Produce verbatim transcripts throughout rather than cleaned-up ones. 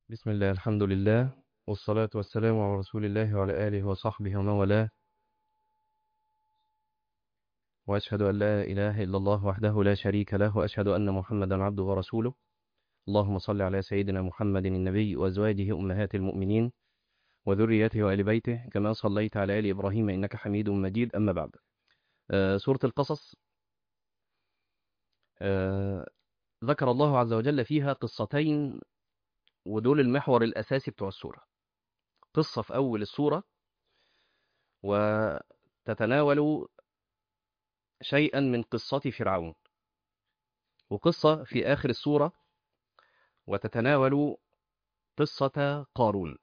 بسم الله، الحمد لله، والصلاة والسلام على رسول الله وعلى آله وصحبه ومن والاه. وأشهد أن لا إله إلا الله وحده لا شريك له، وأشهد أن محمدا عبده ورسوله. اللهم صل على سيدنا محمد النبي وأزواجه أمهات المؤمنين وذريته وآل بيته كما صليت على آل إبراهيم إنك حميد مجيد. أما بعد. آه سورة القصص. آه ذكر الله عز وجل فيها قصتين، ودول المحور الأساسي بتوع السورة. قصة في أول السورة، وتتناول شيئا من قصة فرعون، وقصة في آخر السورة وتتناول قصة قارون.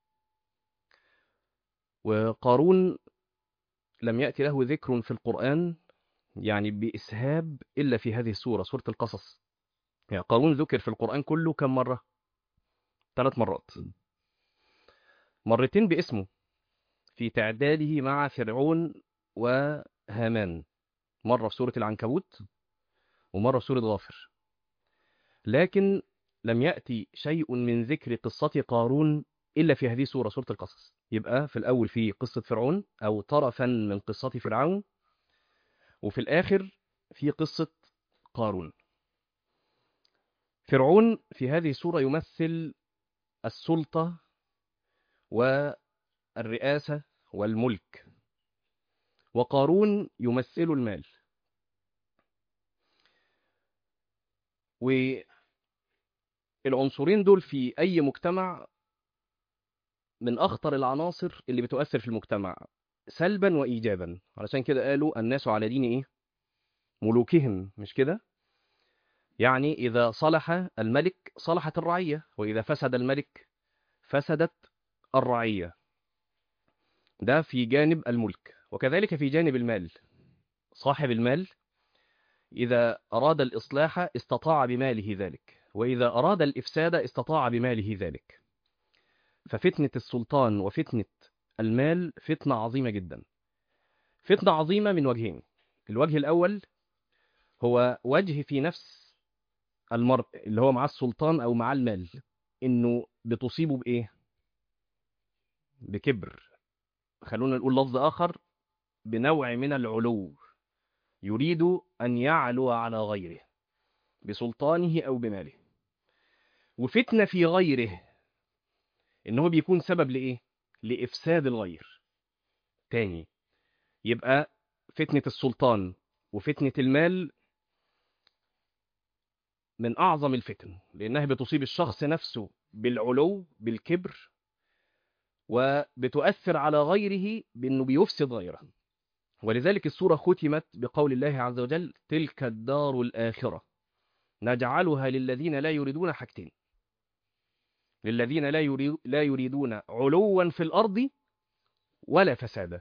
وقارون لم يأتي له ذكر في القرآن يعني بإسهاب إلا في هذه السورة، سورة القصص. يعني قارون ذكر في القرآن كله كم مرة؟ ثلاث مرات. مرتين باسمه في تعداده مع فرعون وهامان، مرة في سورة العنكبوت ومرة في سورة غافر. لكن لم يأتي شيء من ذكر قصة قارون إلا في هذه السورة، سورة القصص. يبقى في الأول في قصة فرعون أو طرفا من قصة فرعون، وفي الآخر في قصة قارون. فرعون في هذه السورة يمثل السلطة والرئاسة والملك، وقارون يمثل المال. والعنصرين دول في أي مجتمع من أخطر العناصر اللي بتؤثر في المجتمع سلبا وإيجابا. علشان كده قالوا الناس على دين إيه؟ ملوكهم، مش كده؟ يعني إذا صلح الملك صلحت الرعية، وإذا فسد الملك فسدت الرعية. ده في جانب الملك. وكذلك في جانب المال، صاحب المال إذا أراد الإصلاح استطاع بماله ذلك، وإذا أراد الإفساد استطاع بماله ذلك. ففتنة السلطان وفتنة المال فتنة عظيمة جدا. فتنة عظيمة من وجهين. الوجه الأول هو وجه في نفس المرء اللي هو مع السلطان أو مع المال، إنه بتصيبه بإيه؟ بكبر. خلونا نقول لفظ آخر، بنوع من العلو. يريد أن يعلو على غيره بسلطانه أو بماله. وفتنة في غيره إن هو بيكون سبب لإيه؟ لإفساد الغير. تاني، يبقى فتنة السلطان وفتنة المال من أعظم الفتن، لأنها بتصيب الشخص نفسه بالعلو بالكبر، وبتؤثر على غيره بأنه بيفسد غيره. ولذلك السورة ختمت بقول الله عز وجل: تلك الدار الآخرة نجعلها للذين لا يريدون حاجتين، للذين لا يريد لا يريدون علوا في الأرض ولا فسادا.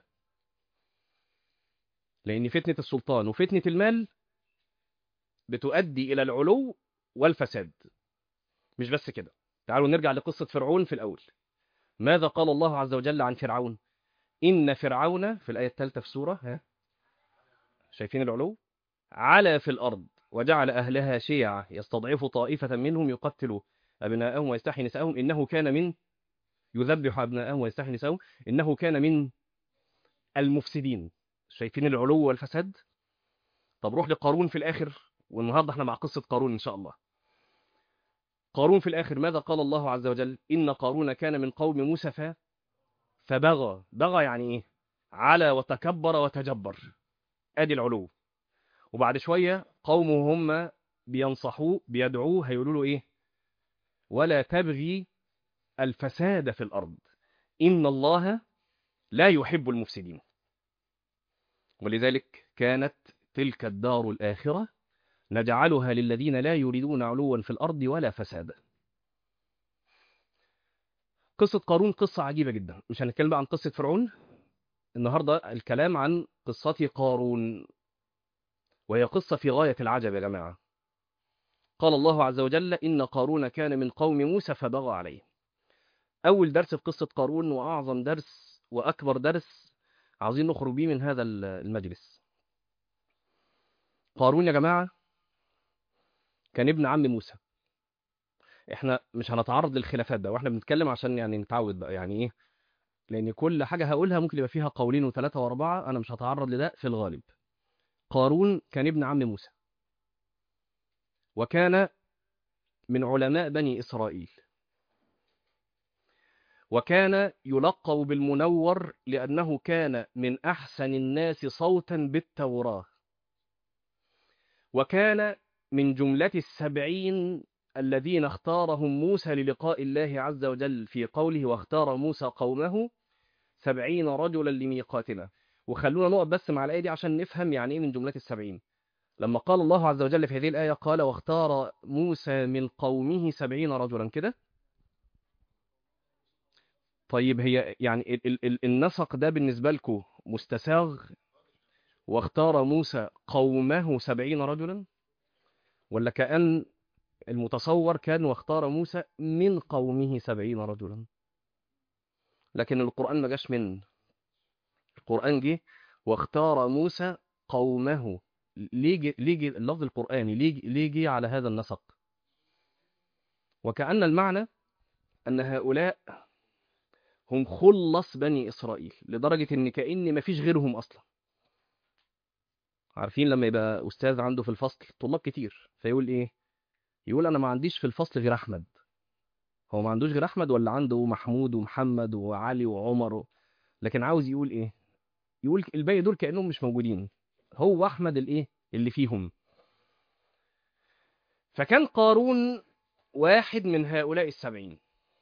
لأن فتنة السلطان وفتنة المال بتؤدي إلى العلو والفساد. مش بس كده، تعالوا نرجع لقصة فرعون في الأول. ماذا قال الله عز وجل عن فرعون؟ إن فرعون في الآية الثالثة في سورة، ها شايفين العلو؟ علا في الأرض وجعل أهلها شيعا يستضعف طائفة منهم يقتل أبناءهم ويستحيي نساءهم إنه كان من يذبح أبناءهم ويستحيي نساءهم إنه كان من المفسدين. شايفين العلو والفساد؟ طب روح لقارون في الآخر، والنهارده احنا مع قصة قارون إن شاء الله. قارون في الآخر ماذا قال الله عز وجل؟ إن قارون كان من قوم موسى ف- فبغى. بغى يعني إيه؟ علا وتكبر وتجبر. آدي العلو. وبعد شوية قومه هم بينصحوه بيدعوه هيقولوا له إيه؟ ولا تبغي الفساد في الأرض إن الله لا يحب المفسدين. ولذلك كانت تلك الدار الآخرة نجعلها للذين لا يريدون علوا في الأرض ولا فسادا. قصة قارون قصة عجيبة جدا. مش هنتكلم بقى عن قصة فرعون النهاردة، الكلام عن قصة قارون، وهي قصة في غاية العجب يا جماعة. قال الله عز وجل: إن قارون كان من قوم موسى فبغى عليه. أول درس في قصة قارون، وأعظم درس وأكبر درس عاوزين نخرج بيه من هذا المجلس. قارون يا جماعة كان ابن عم موسى. احنا مش هنتعرض للخلافات ده، واحنا بنتكلم عشان يعني نتعود بقى يعني ايه، لان كل حاجه هقولها ممكن يبقى فيها قولين وثلاثه واربعه، انا مش هتعرض لده في الغالب. قارون كان ابن عم موسى، وكان من علماء بني اسرائيل، وكان يلقب بالمنور لانه كان من احسن الناس صوتا بالتوراه، وكان من جمله السبعين الذين اختارهم موسى للقاء الله عز وجل في قوله واختار موسى قومه سبعين رجلا لميقاتنا. وخلونا نقف بس مع الآية دي عشان نفهم يعني إيه من جملة السبعين. لما قال الله عز وجل في هذه الآية قال واختار موسى من قومه سبعين رجلا كده. طيب هي يعني ال ال ال النسق ده بالنسبة لكم مستساغ؟ واختار موسى قومه سبعين رجلا، ولا كأن المتصور كان واختار موسى من قومه سبعين رجلا؟ لكن القرآن ما جاش من القرآن جه واختار موسى قومه. ليه جه ليه جه اللفظ القرآني ليه ليه جه على هذا النسق؟ وكأن المعنى أن هؤلاء هم خلص بني إسرائيل، لدرجة إن كأن ما فيش غيرهم أصلا. عارفين لما يبقى أستاذ عنده في الفصل طلاب كتير فيقول إيه؟ يقول أنا ما عنديش في الفصل غير أحمد. هو ما عندوش غير أحمد ولا عنده محمود ومحمد وعلي وعمر و... لكن عاوز يقول إيه؟ يقول الباقي دول كأنهم مش موجودين، هو أحمد الإيه اللي فيهم. فكان قارون واحد من هؤلاء السبعين،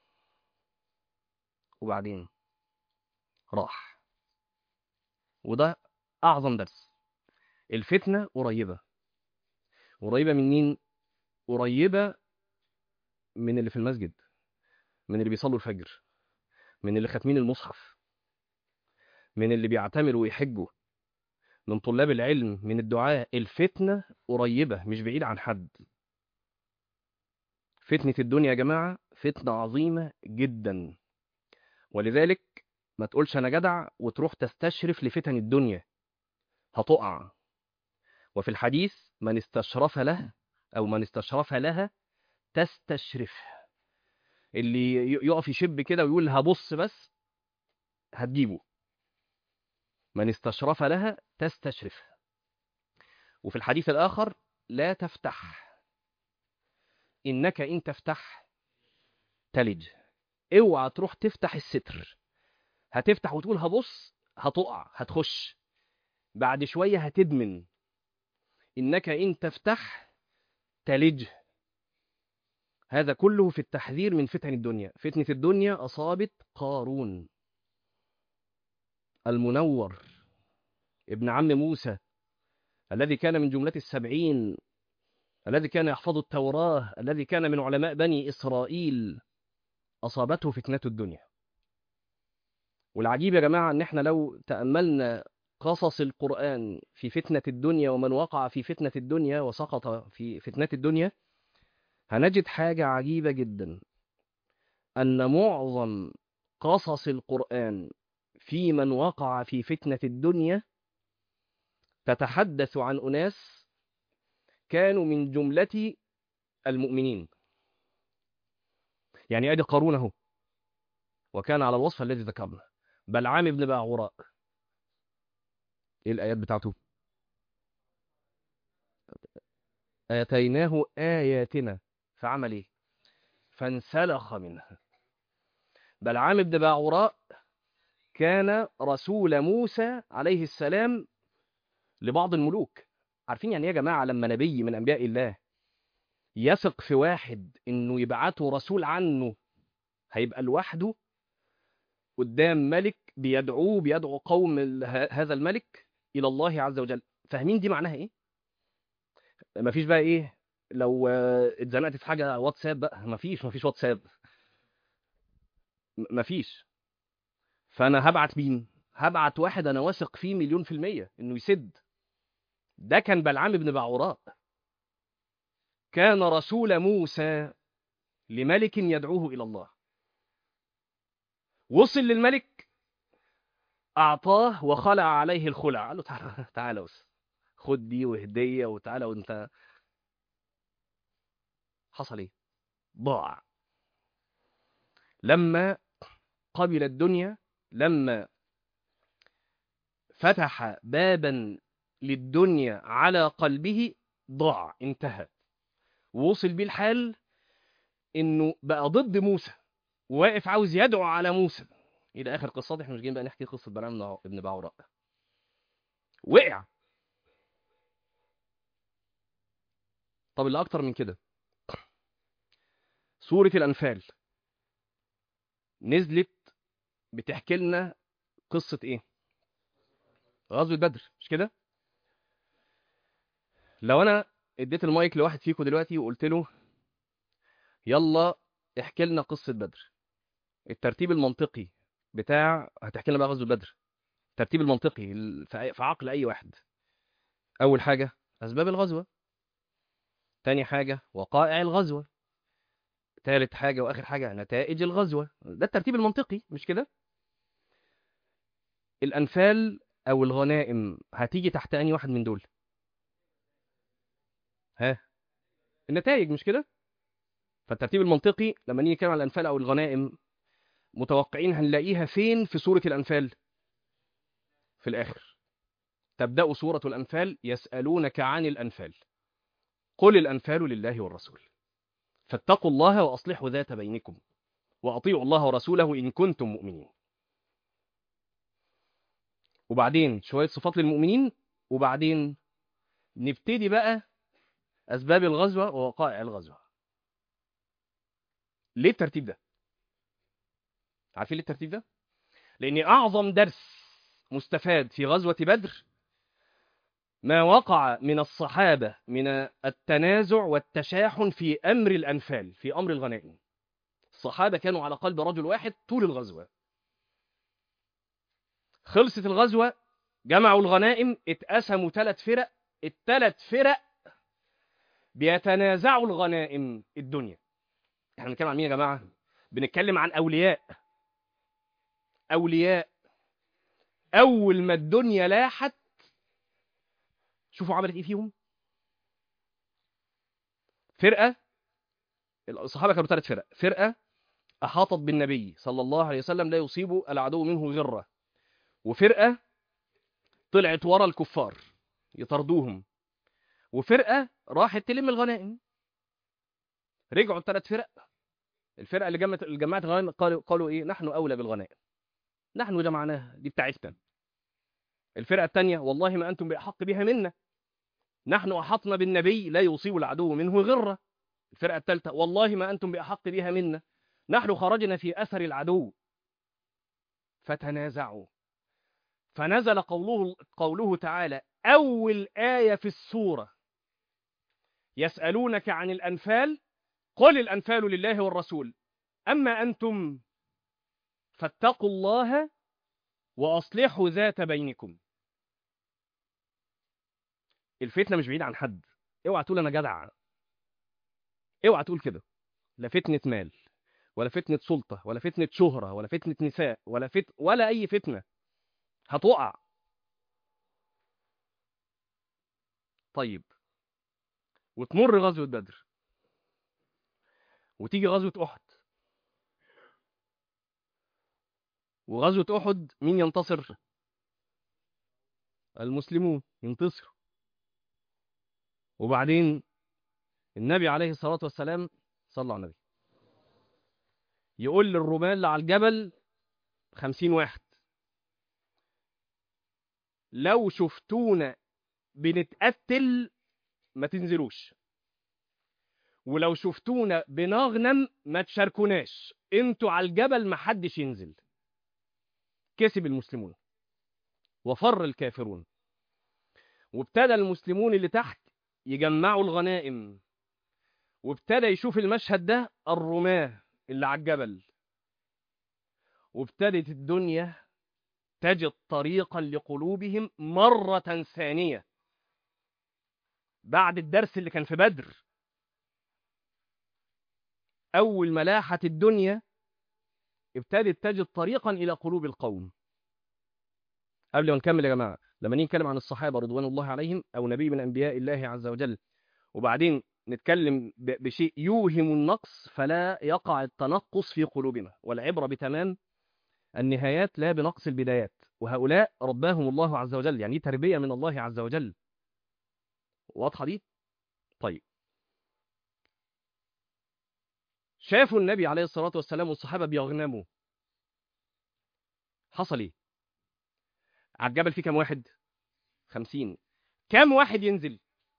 وبعدين راح. وده أعظم درس. الفتنة قريبة. قريبة من مين؟ قريبة من اللي في المسجد، من اللي بيصلوا الفجر، من اللي ختمين المصحف، من اللي بيعتمروا ويحجوا، من طلاب العلم، من الدعاء. الفتنة قريبة مش بعيد عن حد. فتنة الدنيا يا جماعة فتنة عظيمة جدا، ولذلك ما تقولش أنا جدع وتروح تستشرف لفتن الدنيا، هتقع. وفي الحديث من استشرف له أو من استشرف لها تستشرف. اللي يقف يشب كده ويقول هبص بس هتجيبه. من استشرف لها تستشرف. وفي الحديث الآخر لا تفتح، إنك إن تفتح تلج. اوعى تروح تفتح الستر، هتفتح وتقول هبص هتقع هتخش بعد شوية هتدمن. إنك إن تفتح تلج. هذا كله في التحذير من فتن الدنيا. فتنة الدنيا أصابت قارون المنور ابن عم موسى، الذي كان من جملة السبعين، الذي كان يحفظ التوراة، الذي كان من علماء بني إسرائيل. أصابته فتنة الدنيا. والعجيب يا جماعة أن احنا لو تأملنا قصص القرآن في فتنة الدنيا ومن وقع في فتنة الدنيا وسقط في فتنة الدنيا، هنجد حاجة عجيبة جدا، أن معظم قصص القرآن في من وقع في فتنة الدنيا تتحدث عن أناس كانوا من جملة المؤمنين. يعني أدي قارون اهو، وكان على الوصف الذي ذكرنا. بلعام بن باعوراء، إيه الآيات بتاعته؟ آتيناه آياتنا فعمل إيه؟ فانسلخ منها. بلعام بن باعوراء كان رسول موسى عليه السلام لبعض الملوك. عارفين يعني ايه يا جماعة لما نبي من أنبياء الله يثق في واحد إنه يبعته رسول عنه، هيبقى لوحده قدام ملك بيدعوه بيدعو قوم ال- ه- هذا الملك إلى الله عز وجل. فاهمين دي معناها إيه؟ مفيش بقى إيه لو آه، اتزنقت في حاجة واتساب بقى، مفيش مفيش واتساب، م- مفيش. فأنا هبعت مين؟ هبعت واحد أنا واثق فيه مليون في المية إنه يسد. ده كان بلعام بن باعوراء، كان رسول موسى لملك يدعوه إلى الله. وصل للملك أعطاه وخلع عليه الخلع، قال له تعالى تعالى بس خد دي وهدية وتعالى. وانت حصل ايه؟ ضاع. لما قبل الدنيا، لما فتح بابا للدنيا على قلبه، ضاع، انتهى. ووصل بيه الحال انه بقى ضد موسى، وواقف عاوز يدعو على موسى الى اخر قصات. احنا مش جايين بقى نحكي قصه بلعام ابن باعوراء. وقع. طب اللي اكتر من كده، سوره الانفال نزلت بتحكي لنا قصه ايه؟ غزوه بدر، مش كده؟ لو انا اديت المايك لواحد فيكم دلوقتي وقلت له يلا احكي لنا قصه بدر، الترتيب المنطقي بتاع هتحكي لنا بقى غزوه بدر، الترتيب المنطقي في عقل اي واحد، اول حاجه اسباب الغزوه، تاني حاجه وقائع الغزوه، تالت حاجه واخر حاجه نتائج الغزوه. ده الترتيب المنطقي، مش كده؟ الانفال او الغنائم هتيجي تحت انهي واحد من دول؟ ها، النتائج، مش كده؟ فالترتيب المنطقي لما نيجي نتكلم عن الانفال او الغنائم، متوقعين هنلاقيها فين في سوره الانفال؟ في الاخر. تبدا سوره الانفال يسالونك عن الانفال قل الانفال لله والرسول فاتقوا الله واصلحوا ذات بينكم واطيعوا الله ورسوله ان كنتم مؤمنين. وبعدين شويه صفات للمؤمنين، وبعدين نبتدي بقى اسباب الغزوه ووقائع الغزوه. ليه الترتيب ده؟ عارفين ليه الترتيب ده؟ لان اعظم درس مستفاد في غزوه بدر ما وقع من الصحابه من التنازع والتشاحن في امر الانفال، في امر الغنائم. الصحابه كانوا على قلب رجل واحد طول الغزوه. خلصت الغزوه، جمعوا الغنائم، اتقسموا ثلاث فرق، الثلاث فرق بيتنازعوا الغنائم الدنيا. احنا بنتكلم عن مين يا جماعه؟ بنتكلم عن اولياء. اولياء اول ما الدنيا لاحت، شوفوا عملت ايه فيهم. فرقه، الصحابه كانوا ثلاث فرق. فرقه احاطت بالنبي صلى الله عليه وسلم لا يصيب العدو منه غره، وفرقه طلعت ورا الكفار يطردوهم، وفرقه راحت تلم الغنائم. رجعوا الثلاث فرق، الفرقه اللي جمعت جمعت الغنائم قالوا قالوا ايه؟ نحن اولى بالغنائم، نحن جمعناها، دي بتاعتنا. الفرقه الثانيه والله ما انتم باحق بها منا، نحن احطنا بالنبي لا يصيب العدو منه غره. الفرقه الثالثه والله ما انتم باحق بها منا، نحن خرجنا في اثر العدو. فتنازعوا، فنزل قوله قوله تعالى اول ايه في السوره: يسالونك عن الانفال قل الانفال لله والرسول اما انتم فاتقوا الله واصلحوا ذات بينكم. الفتنه مش بعيده عن حد، اوعى تقول انا جدع، اوعى تقول كده. لا فتنه مال، ولا فتنه سلطه، ولا فتنه شهره، ولا فتنه نساء، ولا فت... ولا اي فتنه. هتقع. طيب، وتمر غزوه بدر، وتيجي غزوه احد. وغزوه احد مين ينتصر؟ المسلمون ينتصروا. وبعدين النبي عليه الصلاه والسلام صلى على النبي يقول للرمال اللي على الجبل خمسين واحد: لو شفتونا بنتقتل ما تنزلوش، ولو شفتونا بنغنم ما تشاركوناش، انتوا على الجبل ما حدش ينزل. كسب المسلمون وفر الكافرون، وابتدى المسلمون اللي تحت يجمعوا الغنائم، وابتدى يشوف المشهد ده الرماة اللي على الجبل، وابتدت الدنيا تجد طريقا لقلوبهم مرة ثانية بعد الدرس اللي كان في بدر. أول ما لاحت الدنيا ابتدت تجد طريقا إلى قلوب القوم. قبل ما نكمل يا جماعة، لما نيجي نتكلم عن الصحابة رضوان الله عليهم أو نبي من أنبياء الله عز وجل، وبعدين نتكلم ب- بشيء يوهم النقص فلا يقع التنقص في قلوبنا، والعبرة بتمام النهايات لا بنقص البدايات. وهؤلاء رباهم الله عز وجل، يعني دي تربية من الله عز وجل. واضحة دي؟ طيب، شافوا النبي عليه الصلاة والسلام والصحابة بيغنموا، حصل ايه؟ على الجبل فيه كام واحد؟ خمسين. كام واحد ينزل؟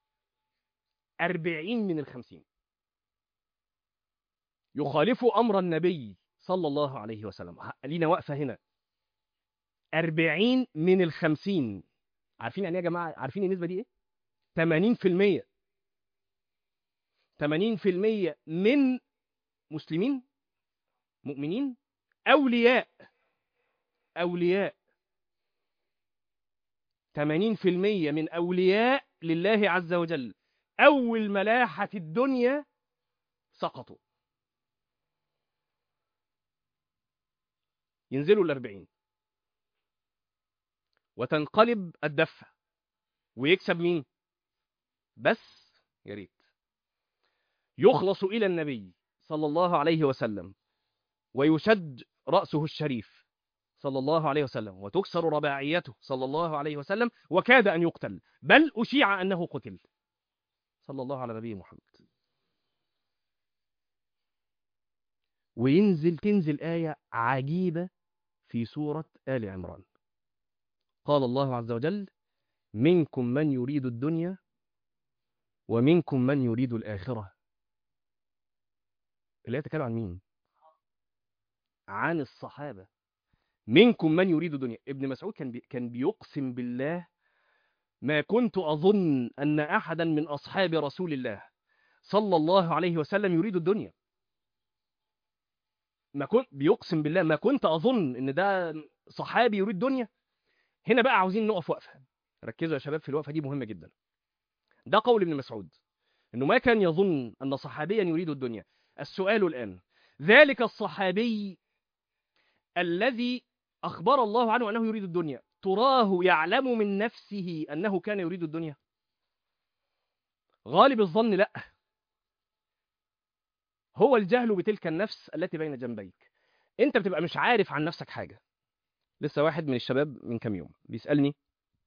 أربعين من الخمسين يخالفوا أمر النبي صلى الله عليه وسلم. لينا وقفة هنا. أربعين من الخمسين. عارفين يعني ايه يا جماعة؟ عارفين النسبة دي ايه؟ ثمانين في المية. ثمانين في المية من مسلمين مؤمنين أولياء. أولياء. ثمانين في المية من أولياء لله عز وجل، أول ملاحة الدنيا سقطوا، ينزلوا الأربعين، وتنقلب الدفة، ويكسب مين؟ بس يا ريت يخلص إلى النبي صلى الله عليه وسلم، ويشد رأسه الشريف صلى الله عليه وسلم، وتكسر رباعيته صلى الله عليه وسلم، وكاد أن يقتل، بل أشيع أنه قتل صلى الله على نبي محمد. وينزل تنزل آية عجيبة في سورة آل عمران. قال الله عز وجل: منكم من يريد الدنيا ومنكم من يريد الآخرة. اللي يتكلم عن مين؟ عن الصحابة. منكم من يريد الدنيا. ابن مسعود كان بي كان بيقسم بالله: ما كنت أظن أن أحدا من أصحاب رسول الله صلى الله عليه وسلم يريد الدنيا. ما كنت بيقسم بالله ما كنت أظن أن ده صحابي يريد الدنيا. هنا بقى عاوزين نقف وقفة. ركزوا يا شباب في الوقفة دي، مهمة جدا. ده قول ابن مسعود، أنه ما كان يظن أن صحابيا يريد الدنيا. السؤال الآن: ذلك الصحابي الذي أخبر الله عنه أنه يريد الدنيا، تراه يعلم من نفسه أنه كان يريد الدنيا؟ غالب الظن لا. هو الجهل بتلك النفس التي بين جنبيك. انت بتبقى مش عارف عن نفسك حاجة. لسه واحد من الشباب من كام يوم بيسألني،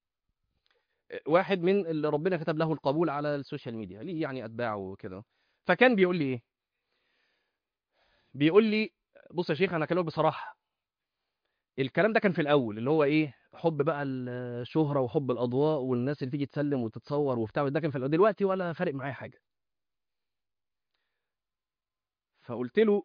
واحد من اللي ربنا كتب له القبول على السوشيال ميديا، ليه يعني أتباعه وكده، فكان بيقول لي ايه؟ بيقول لي: بص يا شيخ، انا اكلمك بصراحة، الكلام ده كان في الاول، اللي هو ايه، حب بقى الشهرة وحب الاضواء والناس اللي تيجي تسلم وتتصور وبتاع، ده كان في الاول، دلوقتي ولا فارق معايا حاجة. فقلت له: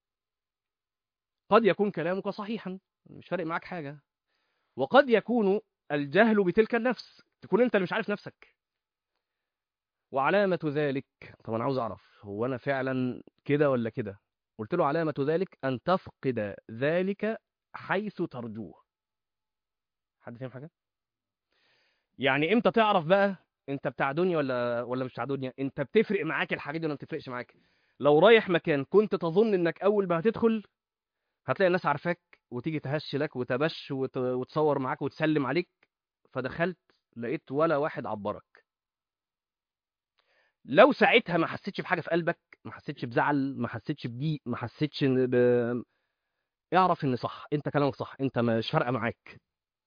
قد يكون كلامك صحيحا، مش فارق معاك حاجة، وقد يكون الجهل بتلك النفس، تكون انت اللي مش عارف نفسك. وعلامة ذلك، طب انا عاوز اعرف هو انا فعلا كده ولا كده. قلت له: علامة ذلك ان تفقد ذلك حيث ترجوه. حد فاهم حاجة؟ يعني امتى تعرف بقى انت بتاع دنيا ولا ولا مش بتاع دنيا؟ انت بتفرق معاك الحاجات دي ولا ما بتفرقش معاك؟ لو رايح مكان كنت تظن انك اول ما هتدخل هتلاقي الناس عارفاك وتيجي تهش لك وتبش وت... وتصور معاك وتسلم عليك، فدخلت لقيت ولا واحد عبرك. لو ساعتها ما حسيتش بحاجه في قلبك، ما حسيتش بزعل، ما حسيتش بضيق، ما حسيتش إن ب... اعرف ان صح، انت كلامك صح، انت مش فارقه معاك.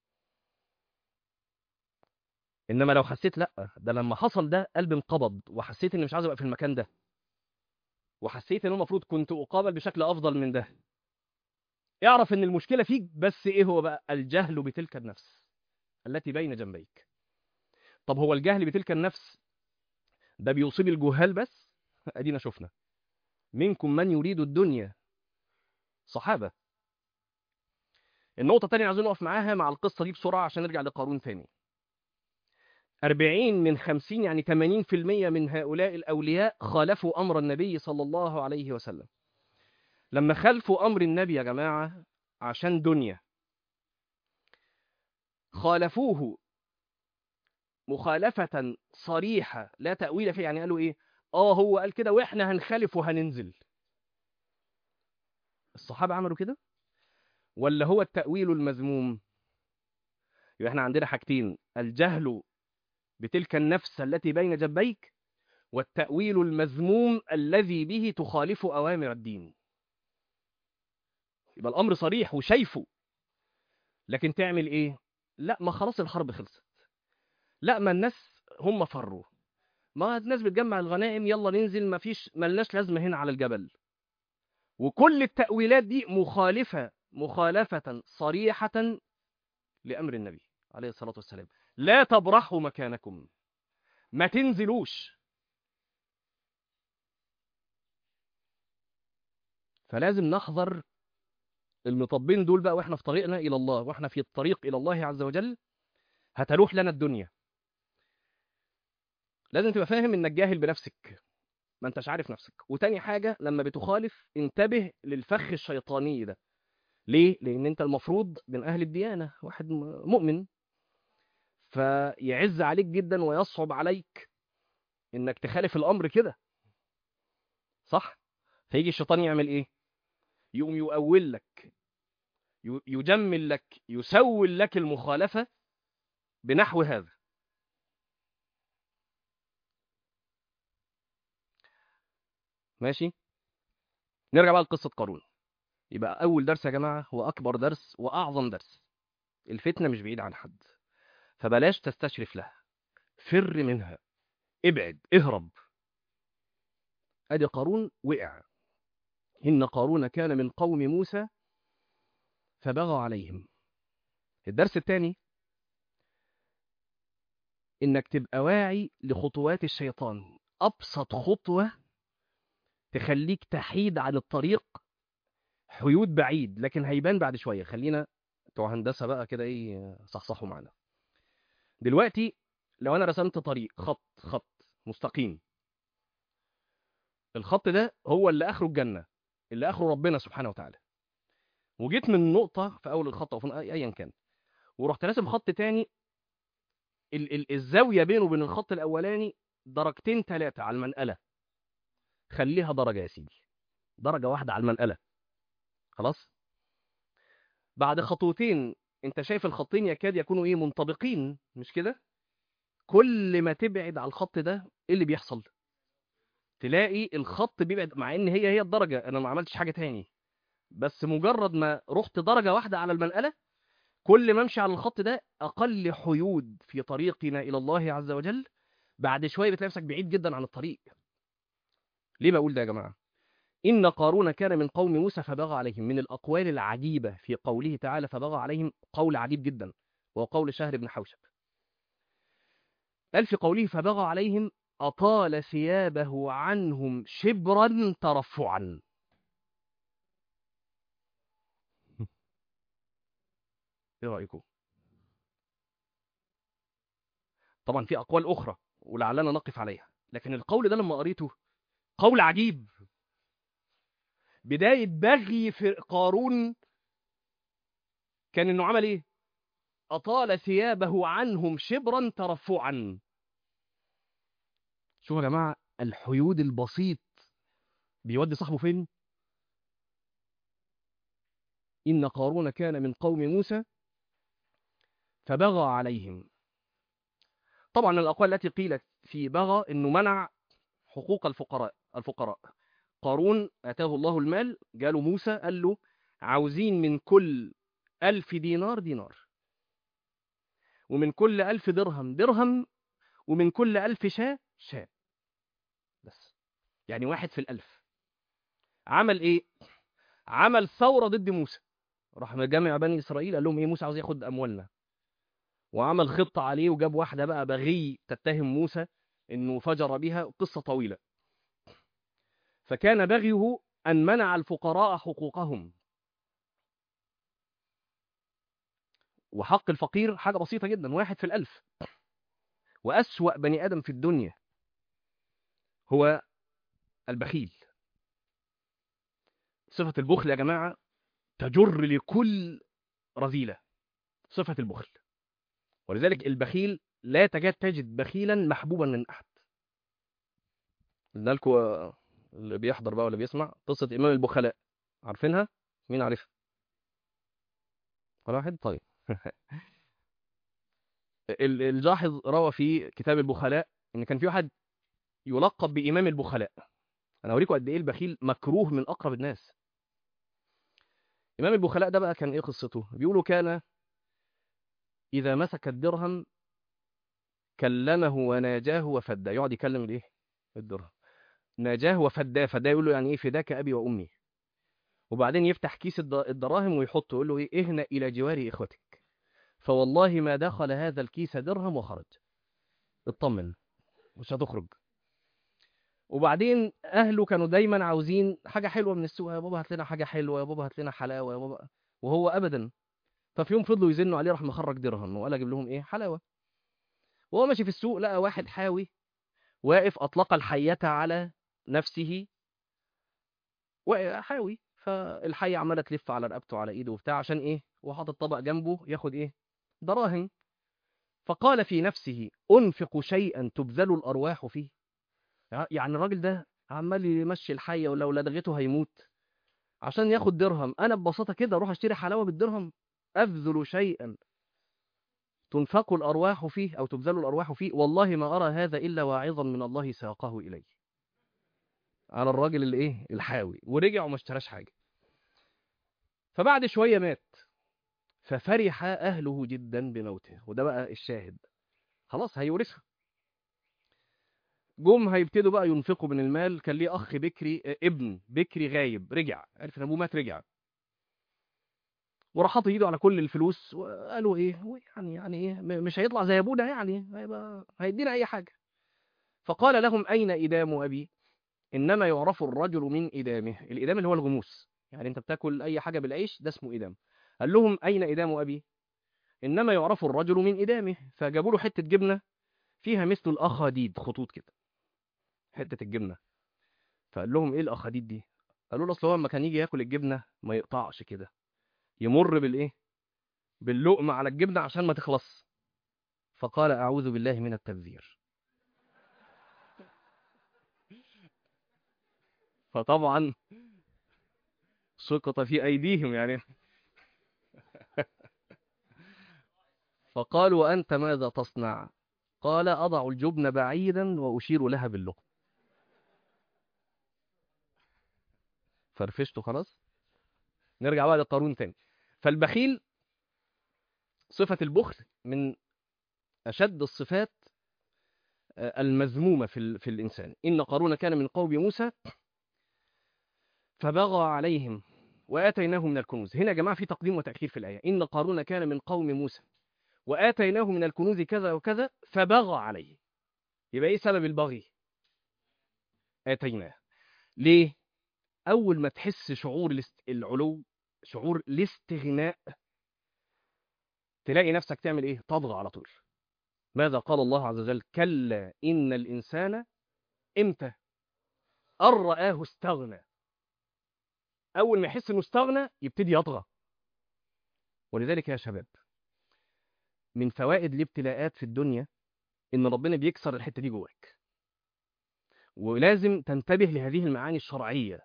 انما لو حسيت لا، ده لما حصل ده قلبي انقبض، وحسيت اني مش عايز ابقى في المكان ده، وحسيت ان المفروض كنت اقابل بشكل افضل من ده، اعرف ان المشكله فيك. بس ايه هو بقى؟ الجهل بتلك النفس التي بين جنبيك. طب هو الجهل بتلك النفس ده بيصيب الجهال بس؟ ادينا شفنا. منكم من يريد الدنيا، صحابه. النقطه الثانيه عايزين نقف معاها مع القصه دي بسرعه عشان نرجع لقارون ثاني. أربعين من خمسين يعني ثمانين في المية من هؤلاء الأولياء خالفوا أمر النبي صلى الله عليه وسلم. لما خالفوا أمر النبي يا جماعة عشان دنيا، خالفوه مخالفة صريحة لا تأويل فيها. يعني قالوا إيه؟ آه هو قال كده وإحنا هنخالف وهننزل. الصحابة عملوا كده ولا هو التأويل المذموم؟ يبقى إحنا عندنا حاجتين: الجهل بتلك النفس التي بين جنبيك، والتأويل المذموم الذي به تخالف أوامر الدين. يبقى الأمر صريح وشايفه، لكن تعمل إيه؟ لا، ما خلاص الحرب خلصت، لا ما الناس هم فروا، ما الناس بتجمع الغنائم، يلا ننزل، ما فيش، ملناش لازمة هنا على الجبل. وكل التأويلات دي مخالفة مخالفة صريحة لأمر النبي عليه الصلاة والسلام. لا تبرحوا مكانكم، ما تنزلوش. فلازم نحذر المطبين دول بقى، واحنا في طريقنا إلى الله، واحنا في الطريق إلى الله عز وجل، هتروح لنا الدنيا. لازم تبقى فاهم انك جاهل بنفسك، ما انتش عارف نفسك. وتاني حاجة، لما بتخالف انتبه للفخ الشيطاني ده. ليه؟ لأن انت المفروض من أهل الديانة، واحد مؤمن، فيعز عليك جدا ويصعب عليك انك تخالف الأمر كده، صح؟ فيجي الشيطان يعمل ايه؟ يقوم يؤول لك، يجمل لك، يسول لك المخالفة بنحو هذا. ماشي؟ نرجع بقى لقصة قارون. يبقى أول درس يا جماعة هو أكبر درس وأعظم درس. الفتنة مش بعيد عن حد، فبلاش تستشرف لها، فر منها، ابعد، اهرب. ادي قارون وقع. إن قارون كان من قوم موسى فبغى عليهم. الدرس الثاني، إنك تبقى واعي لخطوات الشيطان. أبسط خطوة تخليك تحيد عن الطريق حيود بعيد، لكن هيبان بعد شوية. خلينا بتوع هندسة بقى كده ايه، صحصحوا معنا. دلوقتي لو أنا رسمت طريق، خط خط مستقيم، الخط ده هو اللي آخره الجنة، اللي آخره ربنا سبحانه وتعالى. وجيت من نقطة في أول الخط أو في أيا كان، ورحت راسم خط تاني، ال ال الزاوية بينه وبين الخط الأولاني درجتين ثلاثة على المنقلة. خليها درجة يا سيدي، درجة واحدة على المنقلة، خلاص. بعد خطوتين انت شايف الخطين يكاد يكونوا ايه، منطبقين، مش كده؟ كل ما تبعد على الخط ده ايه اللي بيحصل؟ تلاقي الخط بيبعد، مع ان هي هي الدرجة، انا ما عملتش حاجة تاني، بس مجرد ما رحت درجة واحدة على المنقلة، كل ما امشي على الخط ده اقل حيود في طريقنا الى الله عز وجل، بعد شويه بتلاقي نفسك بعيد جدا عن الطريق. ليه بقول ده يا جماعه؟ ان قارون كان من قوم موسى فبغى عليهم. من الاقوال العجيبه في قوله تعالى فبغى عليهم، قول عجيب جدا، وهو قول شهر بن حوشب. قال في قوله فبغى عليهم: اطال ثيابه عنهم شبرا ترفعا. ايه رايكم؟ طبعا في اقوال اخرى ولعلنا نقف عليها، لكن القول ده لما قريته قول عجيب. بداية بغي في قارون كان انه عمل ايه؟ اطال ثيابه عنهم شبرا ترفعا. شوفوا يا جماعة، الحيود البسيط بيودي صاحبه فين؟ إن قارون كان من قوم موسى فبغى عليهم. طبعا الأقوال التي قيلت في بغى إنه منع حقوق الفقراء الفقراء قارون آتاه الله المال، جاله موسى قال له عاوزين من كل ألف دينار دينار، ومن كل ألف درهم درهم، ومن كل ألف شاة شاة، بس يعني واحد في الألف. عمل إيه؟ عمل ثورة ضد موسى، راح مجمع بني إسرائيل قال لهم إيه، موسى عاوز ياخد أموالنا، وعمل خطة عليه، وجاب واحدة بقى بغي تتهم موسى إنه فجر بها، قصة طويلة. فكان بغيه أن منع الفقراء حقوقهم. وحق الفقير حاجة بسيطة جدا، واحد في الألف. وأسوأ بني آدم في الدنيا هو البخيل. صفة البخل يا جماعة تجر لكل رذيلة، صفة البخل. ولذلك البخيل لا تكاد تجد بخيلا محبوبا من أحد. قلنا لكم اللي بيحضر بقى واللي بيسمع قصة إمام البخلاء، عارفينها؟ مين عارفها؟ ولا واحد؟ طيب. ال- الجاحظ روى في كتاب البخلاء إن كان في واحد يلقب بإمام البخلاء. أنا أوريكم قد إيه البخيل مكروه من أقرب الناس. إمام البخلاء ده بقى كان إيه قصته؟ بيقولوا كان إذا مسك الدرهم كلمه وناجاه وفداه. يقعد يكلم الإيه؟ الدرهم. ناجاه وفداه. فداه يقول له يعني إيه؟ فداك أبي وأمي. وبعدين يفتح كيس الد- الدراهم ويحطه، يقول له إيه؟ اهنأ إلى جوار إخوتك، فوالله ما دخل هذا الكيس درهم وخرج. اطمن، مش هتخرج. وبعدين اهله كانوا دايما عاوزين حاجه حلوه من السوق، يا بابا هات لنا حاجه حلوه، يا بابا هات لنا حلاوه، يا بابا، وهو ابدا. ففي يوم فضلوا يزنوا عليه، راح مخرج درهم وقال اجيب لهم ايه؟ حلاوه. وهو ماشي في السوق لقى واحد حاوي واقف، اطلق الحيه على نفسه، حاوي. فالحيه عماله تلف على رقبته على ايده وبتاع، عشان ايه؟ وحاطط طبق جنبه ياخد ايه؟ دراهم. فقال في نفسه انفق شيئا تبذل الارواح فيه. يعني الراجل ده عمال يمشي الحيه، ولو لدغته هيموت عشان ياخد درهم. انا ببساطه كده اروح اشتري حلاوه بالدرهم؟ ابذل شيئا تنفق الارواح فيه او تبذل الارواح فيه، والله ما ارى هذا الا واعظا من الله ساقه الي. على الراجل اللي ايه؟ الحاوي. ورجع وما اشتراش حاجه. فبعد شويه مات. ففرح اهله جدا بموته، وده بقى الشاهد. خلاص هيورثها. جم هيبتدوا بقى ينفقوا من المال. كان ليه اخ بكري، ابن بكري غايب، رجع عرف ان ابوه مات، رجع وراح حاطط ايده على كل الفلوس وقالوا ايه يعني؟ يعني ايه؟ م- مش هيطلع زي ابونا يعني، هيبقى هيدينا اي حاجه. فقال لهم اين ادام ابي؟ انما يعرف الرجل من ادامه. الادام اللي هو الغموس، يعني انت بتاكل اي حاجه بالعيش ده اسمه ادام. قال لهم اين ادام ابي؟ انما يعرف الرجل من ادامه. فجابوا له حته جبنه فيها مثل الاخاديد، خطوط كده، حته الجبنه. فقال لهم ايه الاخاديد دي؟ قالوا له اصل هو لما كان يجي ياكل الجبنه ما يقطعش كده، يمر بالايه؟ باللقمه على الجبنه عشان ما تخلص. فقال أعوذ بالله من التبذير. فطبعا سقط في أيديهم يعني. فقالوا وأنت ماذا تصنع؟ قال أضع الجبن بعيدا وأشير لها باللقم. فرفشته خلاص. نرجع بقى للقارون تاني. فالبخيل، صفة البخل من أشد الصفات المذمومة في, ال... في الإنسان. إن قارون كان من قوم موسى فبغى عليهم وآتيناه من الكنوز. هنا يا جماعة في تقديم وتأخير في الآية. إن قارون كان من قوم موسى وآتيناه من الكنوز كذا وكذا فبغى عليه. يبقى إيه سبب البغي؟ آتيناه. ليه؟ أول ما تحس شعور الاست... العلو، شعور الاستغناء، تلاقي نفسك تعمل إيه؟ تضغى على طول. ماذا قال الله عز وجل؟ كلا إن الإنسان إمتى؟ أن رآه استغنى. أول ما يحس إنه استغنى يبتدي يطغى. ولذلك يا شباب، من فوائد الابتلاءات في الدنيا إن ربنا بيكسر الحتة دي جواك، ولازم تنتبه لهذه المعاني الشرعية.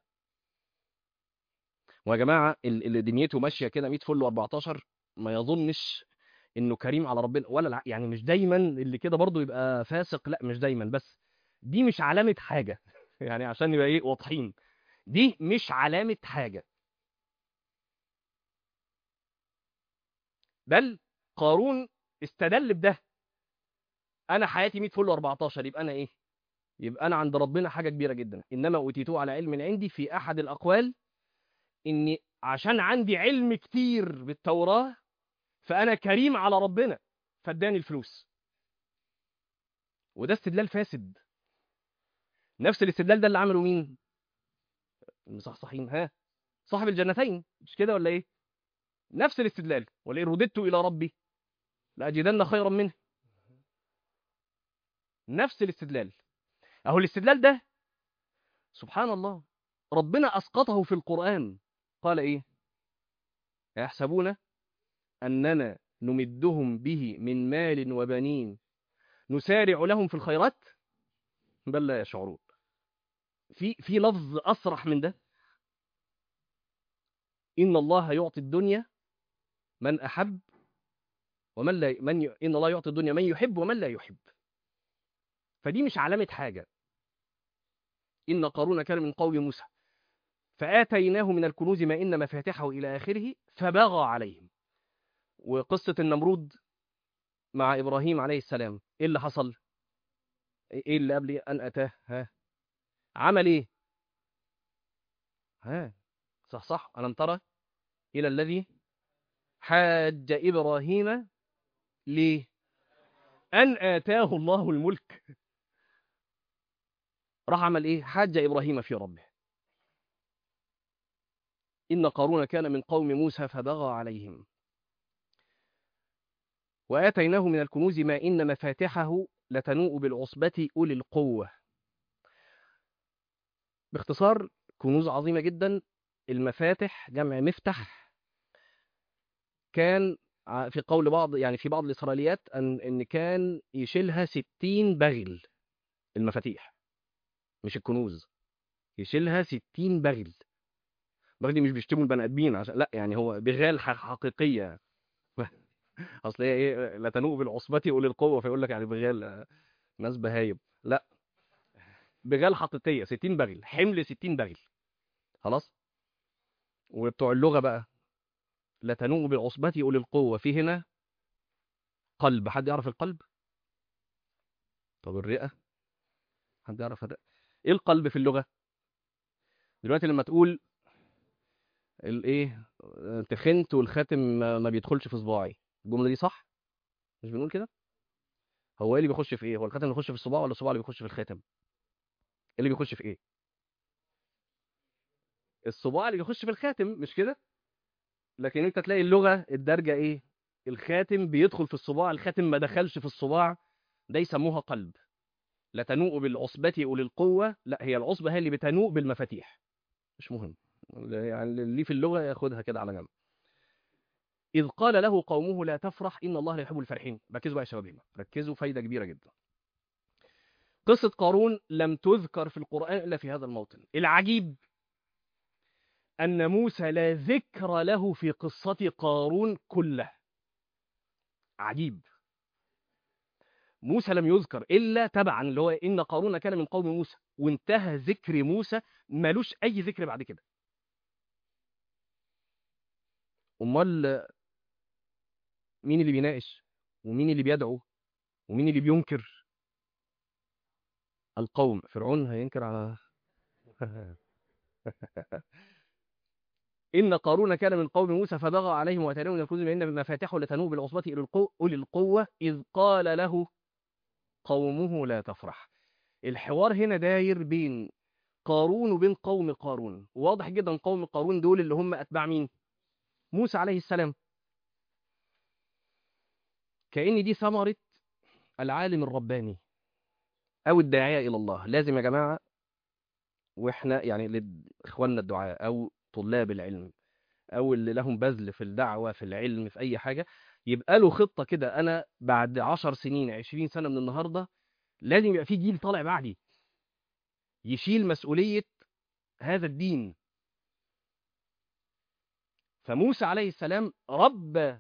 ويا جماعة اللي دنيته ماشية كده مية فل و14 ما يظنش انه كريم على ربنا، ولا الع- يعني مش دايما اللي كده برضه يبقى فاسق، لا مش دايما، بس دي مش علامة حاجة. يعني عشان نبقى ايه واضحين، دي مش علامة حاجة. بل قارون استدل بده. انا حياتي مية فل و14، يبقى انا ايه؟ يبقى انا عند ربنا حاجة كبيرة جدا. انما اوتيتوه على علم عندي. في احد الاقوال اني عشان عندي علم كتير بالتوراة فانا كريم على ربنا فاداني الفلوس. وده استدلال فاسد. نفس الاستدلال ده اللي عمله مين؟ المصحصحين، ها، صاحب الجنتين، مش كده ولا ايه؟ نفس الاستدلال. ولئن رددت الى ربي لاجدن خيرا منه. نفس الاستدلال. اهو الاستدلال ده سبحان الله ربنا اسقطه في القرآن. قال ايه؟ يحسبون اننا نمدهم به من مال وبنين نسارع لهم في الخيرات بل لا يشعرون. في في لفظ اصرح من ده؟ ان الله يعطي الدنيا من احب ومن لا من ي... ان الله يعطي الدنيا من يحب ومن لا يحب. فدي مش علامة حاجة. إن قارون كان من قوم موسى فآتيناه من الكنوز ما إن مفاتحه إلى آخره فبغى عليهم. وقصة النمرود مع إبراهيم عليه السلام، إيه اللي حصل؟ إيه اللي قبل أن أتاه؟ ها، عمل إيه؟ ها، صح صح، ألم ترى إلى الذي حاج إبراهيم ليه؟ أن آتاه الله الملك. راح عمل إيه؟ حاج إبراهيم في ربه. إن قارون كان من قوم موسى فبغى عليهم وآتيناه من الكنوز ما إن مفاتحه لتنوء بالعصبة أولي القوة. باختصار، كنوز عظيمة جدا. المفاتح جمع مفتح. كان ع- في قول بعض، يعني في بعض الإسرائيليات، أن إن كان يشيلها ستين بغل. المفاتيح مش الكنوز، يشيلها ستين بغل. بغل دي مش بيشتموا البني آدمين عشان لا، يعني هو بغال ح- حقيقية. اصل هي ايه، لا تنوء بالعصبة اولي القوة، فيقول لك يعني بغال، آه، ناس بهايب. لا، بغال حقيقية، ستين بغل، حمل ستين بغل. خلاص. وبتوع اللغة بقى، لا تنوء بالعصبة اولي القوة، في هنا قلب. حد يعرف القلب؟ طب الرئة، حد يعرف الرئة؟ ايه القلب في اللغة؟ دلوقتي لما تقول الايه، تخنت والخاتم ما ما بيدخلش في صباعي، الجملة دي صح؟ مش بنقول كده؟ هو ايه اللي بيخش في ايه؟ هو الخاتم اللي بيخش في الصباع ولا الصباع اللي بيخش في الخاتم؟ ايه اللي بيخش في ايه؟ الصباع اللي بيخش في الخاتم، مش كده؟ لكن انت تلاقي اللغة الدارجة ايه، الخاتم بيدخل في الصباع، الخاتم ما دخلش في الصباع. ده يسموها قلب. لا تنوء بالعصبة أولي القوة، لا، هي العصبة هي اللي بتنوء بالمفاتيح. مش مهم، يعني اللي في اللغة ياخدها كده على جنب. إذ قال له قومه لا تفرح إن الله لا يحب الفرحين. ركزوا بقى يا شباب هنا، ركزوا، فايدة كبيرة جدا. قصة قارون لم تذكر في القرآن إلا في هذا الموطن. العجيب أن موسى لا ذكر له في قصة قارون كله. عجيب. موسى لم يذكر إلا تبعا، اللي هو إن قارون كان من قوم موسى، وانتهى ذكر موسى، ملوش أي ذكر بعد كده. أمال مين اللي بيناقش، ومين اللي بيدعو، ومين اللي بينكر؟ القوم. فرعون هينكر على إن قارون كان من قوم موسى فبغى عليهم وآتيناه من الكنوز ما إن مفاتحه لتنوء بالعصبة إلى القو- أولي القوة إذ قال له قومه لا تفرح. الحوار هنا داير بين قارون وبين قوم قارون. واضح جدا قوم قارون دول اللي هم أتباع مين؟ موسى عليه السلام. كأن دي ثمرة العالم الرباني أو الداعية إلى الله. لازم يا جماعة، وإحنا يعني لإخواننا الدعاء أو طلاب العلم او اللي لهم بذل في الدعوه في العلم في اي حاجه، يبقى له خطه كده. انا بعد عشر سنين عشرين سنه من النهارده لازم يبقى في جيل طالع بعدي يشيل مسؤوليه هذا الدين. فموسى عليه السلام ربى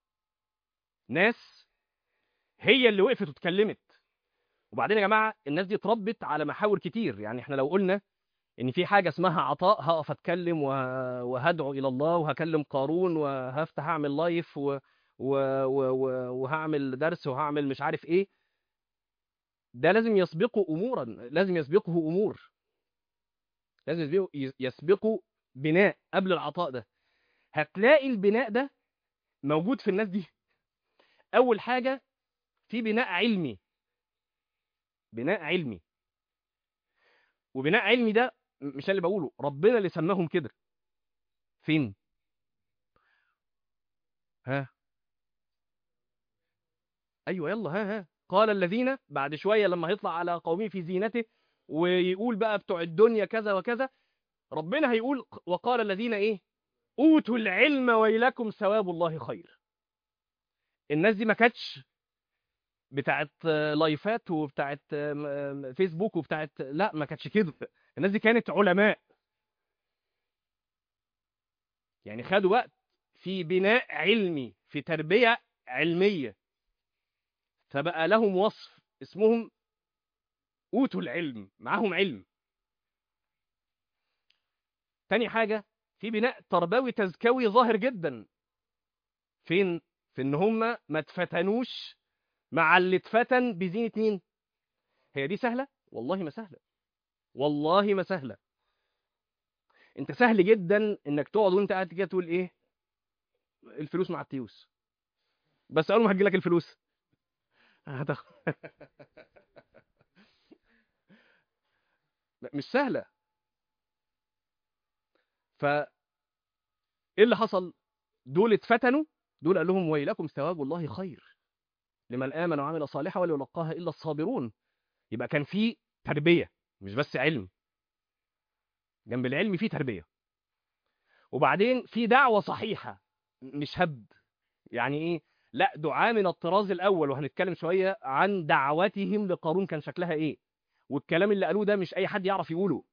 ناس هي اللي وقفت واتكلمت. وبعدين يا جماعه، الناس دي اتربت على محاور كتير. يعني احنا لو قلنا ان في حاجه اسمها عطاء، هقف اتكلم وه- وهدعو الى الله وهكلم قارون وهفتح اعمل لايف و... و... و... و... وهعمل درس وهعمل مش عارف ايه، ده لازم يسبقه امورا، لازم يسبقه امور، لازم يسبقه يسبقه بناء قبل العطاء ده. هتلاقي البناء ده موجود في الناس دي. اول حاجه، في بناء علمي. بناء علمي، وبناء علمي ده مش أنا اللي بقوله، ربنا اللي سماهم كده. فين؟ ها، ايوه يلا، ها ها قال الذين، بعد شويه لما هيطلع على قومه في زينته ويقول بقى بتوع الدنيا كذا وكذا، ربنا هيقول وقال الذين ايه، اوتوا العلم ويلكم ثواب الله خير. الناس دي ما كانتش بتاعت لايفات وبتاعت فيسبوك وبتاعت، لا، ما كانتش كده. الناس دي كانت علماء، يعني خدوا وقت في بناء علمي، في تربية علمية، فبقى لهم وصف اسمهم اوتوا العلم، معاهم علم. تاني حاجة في بناء تربوي تزكوي ظاهر جدا. فين؟ في ان هم ما اتفتنوش مع اللي اتفتن بزينة مين؟ هي دي سهلة؟ والله ما سهلة، والله ما سهلة. انت سهل جدا انك تقعد وانت قاعد كده تقول ايه؟ الفلوس مع التيوس. بس اول ما هتجيلك الفلوس هتاخد. لا، مش سهلة. ف ايه اللي حصل؟ دول اتفتنوا، دول قال لهم ويلكم ثواب الله خير لمن آمن وعمل صالحا ولا يلقاها إلا الصابرون. يبقى كان في تربية، مش بس علم، جنب العلم في تربية. وبعدين في دعوة صحيحة، مش هبد. يعني ايه؟ لا، دعاء من الطراز الأول، وهنتكلم شوية عن دعوتهم لقارون كان شكلها ايه. والكلام اللي قالوه ده مش أي حد يعرف يقوله.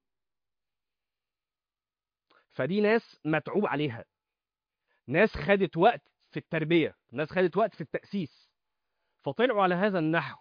فدي ناس متعوب عليها، ناس خدت وقت في التربية، ناس خدت وقت في التأسيس، فطلعوا على هذا النحو.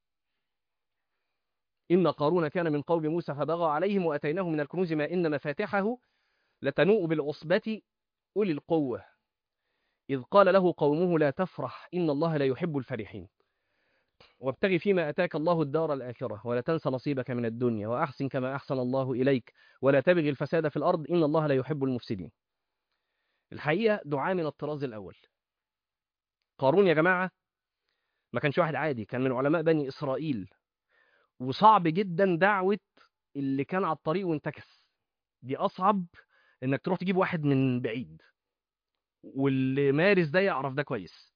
إن قارون كان من قوم موسى فبغى عليهم وأتيناه من الكنوز ما إن مفاتحه لتنوء بالعصبة أولي القوة إذ قال له قومه لا تفرح إن الله لا يحب الفرحين وابتغ فيما أتاك الله الدار الآخرة ولا تنس نصيبك من الدنيا وأحسن كما أحسن الله إليك ولا تبغي الفساد في الأرض إن الله لا يحب المفسدين. الحقيقة دعاء من الطراز الأول. قارون يا جماعة ما كانش واحد عادي، كان من علماء بني إسرائيل، وصعب جدا دعوة اللي كان على الطريق وانتكس. دي أصعب إنك تروح تجيب واحد من بعيد، واللي مارس ده يعرف ده كويس.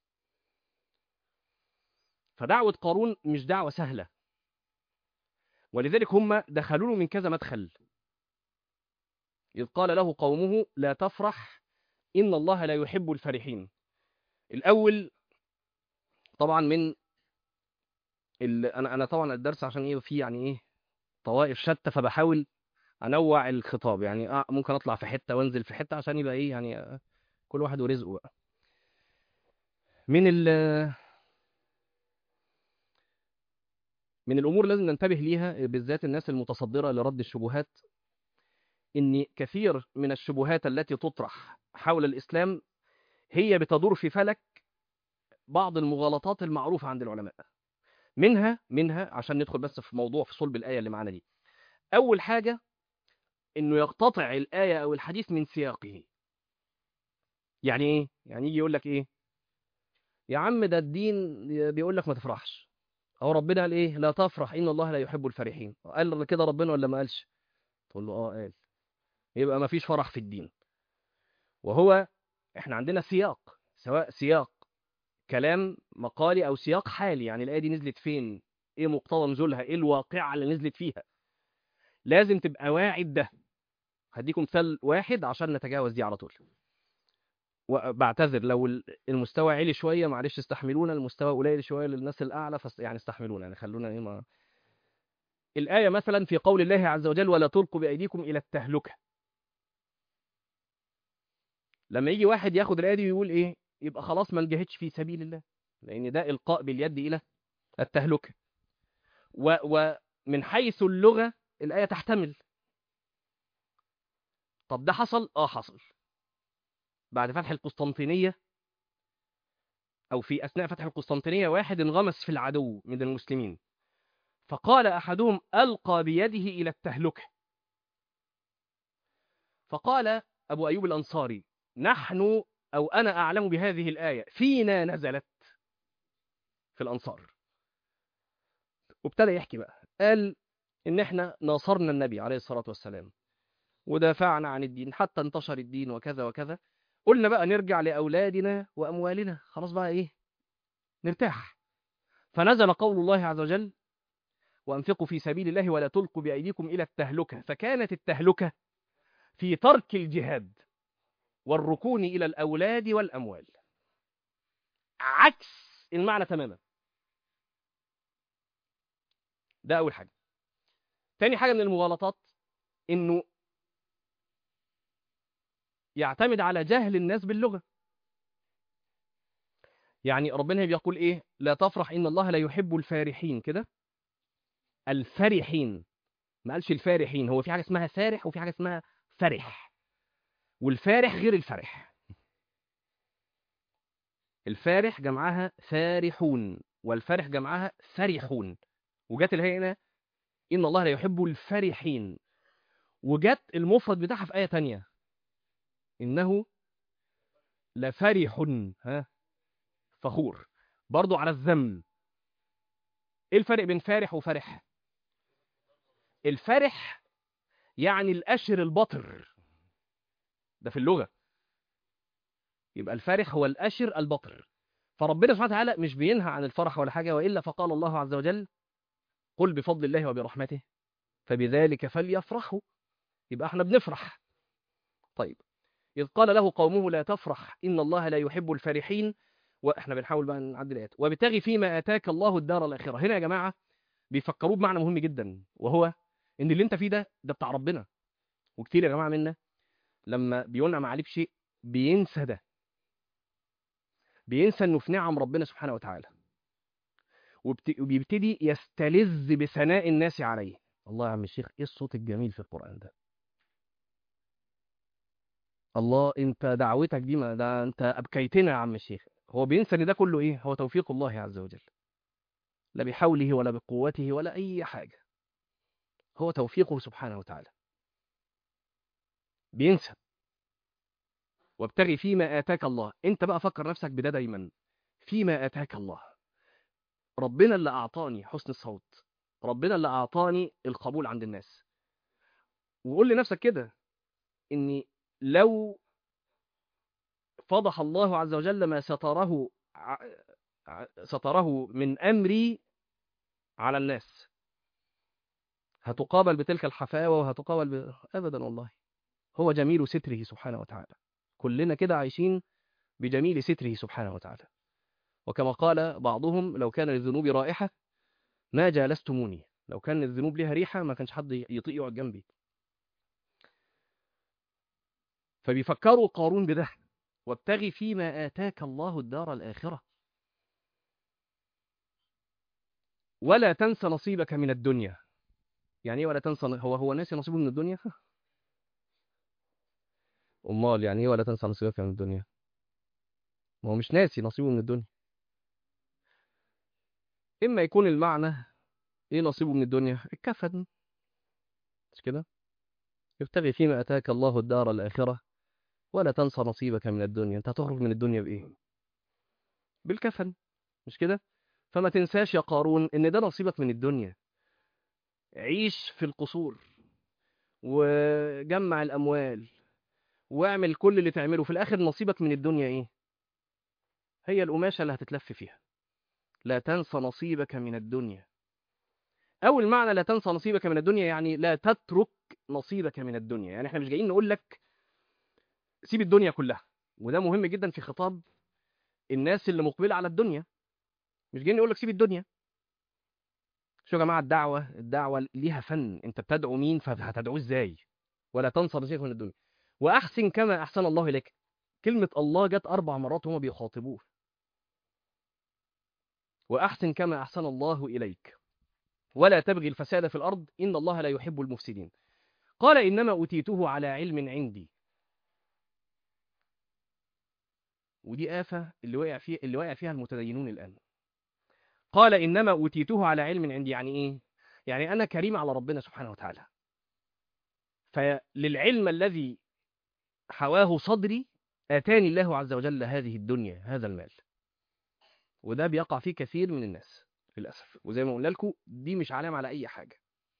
فدعوة قارون مش دعوة سهلة، ولذلك هم دخلوا له من كذا مدخل. إذ قال له قومه لا تفرح إن الله لا يحب الفرحين. الأول طبعا من ال... أنا أنا طبعا الدرس عشان إيه فيه يعني إيه طوائف شتى، فبحاول أنوع الخطاب. يعني آه ممكن أطلع في حتة وأنزل في حتة عشان يبقى إيه يعني آه كل واحد ورزقه بقى. من ال... من الأمور لازم ننتبه ليها بالذات الناس المتصدرة لرد الشبهات، إن كثير من الشبهات التي تطرح حول الإسلام هي بتدور في فلك بعض المغالطات المعروفة عند العلماء. منها منها عشان ندخل بس في موضوع في صلب الآية اللي معانا دي. أول حاجة إنه يقتطع الآية أو الحديث من سياقه. يعني إيه؟ يعني يجي يقول لك إيه؟ يا عم ده الدين بيقول لك ما تفرحش، أو ربنا قال إيه؟ لا تفرح إن الله لا يحب الفرحين. قال كده ربنا ولا ما قالش؟ تقول له آه قال. يبقى ما فيش فرح في الدين. وهو إحنا عندنا سياق، سواء سياق كلام مقالي أو سياق حالي. يعني الآية دي نزلت فين؟ إيه مقتضى نزولها؟ إيه الواقعة اللي نزلت فيها؟ لازم تبقى واعي ده. هديكم مثال واحد عشان نتجاوز دي على طول. وبعتذر لو المستوى عالي شويه، معلش استحملونا. المستوى قليل شويه للناس الاعلى، فس يعني استحملونا، يعني خلونا ايه ما... الايه مثلا في قول الله عز وجل ولا تلقوا بايديكم الى التهلكه. لما يجي واحد ياخد الايه دي ويقول ايه؟ يبقى خلاص ما نجاهدش في سبيل الله، لان ده القاء باليد الى التهلكه. و... ومن حيث اللغه الايه تحتمل. طب ده حصل؟ اه حصل بعد فتح القسطنطينيه، أو في أثناء فتح القسطنطينية واحد انغمس في العدو من المسلمين، فقال أحدهم ألقى بيده إلى التهلكة. فقال أبو أيوب الأنصاري نحن أو أنا أعلم بهذه الآية فينا نزلت في الأنصار. وابتدى يحكي بقى، قال إن إحنا ناصرنا النبي عليه الصلاة والسلام ودافعنا عن الدين حتى انتشر الدين وكذا وكذا. قلنا بقى نرجع لأولادنا وأموالنا، خلاص بقى إيه نرتاح. فنزل قول الله عز وجل وأنفقوا في سبيل الله ولا تلقوا بأيديكم إلى التهلكة. فكانت التهلكة في ترك الجهاد والركون إلى الأولاد والأموال، عكس المعنى تماما. ده أول حاجة. تاني حاجة من المغالطات إنه يعتمد على جهل الناس باللغة. يعني ربنا بيقول إيه؟ لا تفرح إن الله لا يحب الفارحين. كده الفرحين، ما قالش الفارحين. هو في حاجة اسمها فارح وفي حاجة اسمها فرح. والفارح غير الفرح. الفارح جمعها فارحون، والفرح جمعها فرحون. وجت الهيئة هنا إن الله لا يحب الفرحين، وجت المفرد بتاعها في آية تانية إنه لفرح ها فخور، برضو على الذم. إيه الفرق بين فارح وفرح؟ الفرح يعني الأشر البطر، ده في اللغة. يبقى الفارح هو الأشر البطر. فربنا سبحانه وتعالى مش بينهى عن الفرح ولا حاجة، وإلا فقال الله عز وجل قل بفضل الله وبرحمته فبذلك فليفرحوا. يبقى احنا بنفرح. طيب، إذ قال له قومه لا تفرح إن الله لا يحب الفرحين. واحنا بنحاول بقى نعدل الآيات. وابتغي فيما آتاك الله الدار الآخرة. هنا يا جماعة بيفكروه بمعنى مهم جدا، وهو إن اللي أنت فيه ده ده بتاع ربنا. وكتير يا جماعة منا لما بينعم عليه بشيء بينسى ده، بينسى إنه في نعم ربنا سبحانه وتعالى، وبت- وبيبتدي يستلذ بثناء الناس عليه. الله يا عم الشيخ، إيه الصوت الجميل في القرآن ده! الله، انت دعوتك دي، ما ده انت ابكيتنا يا عم الشيخ. هو بينسى ان ده كله ايه؟ هو توفيق الله عز وجل، لا بحوله ولا بقوته ولا اي حاجه، هو توفيقه سبحانه وتعالى. بينسى. وابتغي فيما اتاك الله. انت بقى فكر نفسك بده دايما، فيما اتاك الله. ربنا اللي اعطاني حسن الصوت، ربنا اللي اعطاني القبول عند الناس. وقول لنفسك كده اني لو فضح الله عز وجل ما ستره ع- ع- ستره من امري على الناس، هتقابل بتلك الحفاوة وهتقابل ب... أبدا والله. هو جميل ستره سبحانه وتعالى. كلنا كده عايشين بجميل ستره سبحانه وتعالى. وكما قال بعضهم لو كان للذنوب رائحة ما جالستموني. لو كان الذنوب لها ريحة ما كانش حد يطيق يقعد جنبي. فبيفكروا قارون بده، وابتغي فيما آتاك الله الدار الآخرة ولا تنس نصيبك من الدنيا. يعني ايه ولا تنسى؟ هو هو ناسي نصيبه من الدنيا؟ امال يعني ايه ولا تنسى نصيبك من الدنيا؟ ما هو مش ناسي نصيبه من الدنيا. اما يكون المعنى ايه نصيبه من الدنيا؟ الكفن، مش كده؟ ابتغي فيما اتاك الله الدار الاخره ولا تنسى نصيبك من الدنيا. انت هتخرج من الدنيا بايه؟ بالكفن، مش كده؟ فما تنساش يا قارون ان ده نصيبك من الدنيا. عيش في القصور وجمع الاموال واعمل كل اللي تعمله، في الاخر نصيبك من الدنيا ايه؟ هي القماشه اللي هتتلف فيها. لا تنسى نصيبك من الدنيا. اول معنى لا تنسى نصيبك من الدنيا يعني لا تترك نصيبك من الدنيا. يعني احنا مش جايين نقول لك سيب الدنيا كلها، وده مهم جدا في خطاب الناس اللي مقبله على الدنيا. مش جايين نقول لك سيب الدنيا. شو يا جماعه، الدعوه الدعوه ليها فن. انت بتدعو مين فهتدعوه ازاي؟ ولا تنسى نصيبك من الدنيا واحسن كما احسن الله اليك. كلمه الله جت اربع مرات وهم بيخاطبوه. واحسن كما احسن الله اليك ولا تبغي الفساد في الارض ان الله لا يحب المفسدين. قال انما اوتيته على علم عندي. ودي آفة اللي وقع فيها اللي وقع فيها المتدينون الآن. قال إنما أوتيته على علم عندي. يعني إيه؟ يعني أنا كريم على ربنا سبحانه وتعالى، فللعلم الذي حواه صدري آتاني الله عز وجل هذه الدنيا، هذا المال. وده بيقع فيه كثير من الناس للأسف. وزي ما قلنا لكم دي مش علامة على أي حاجة.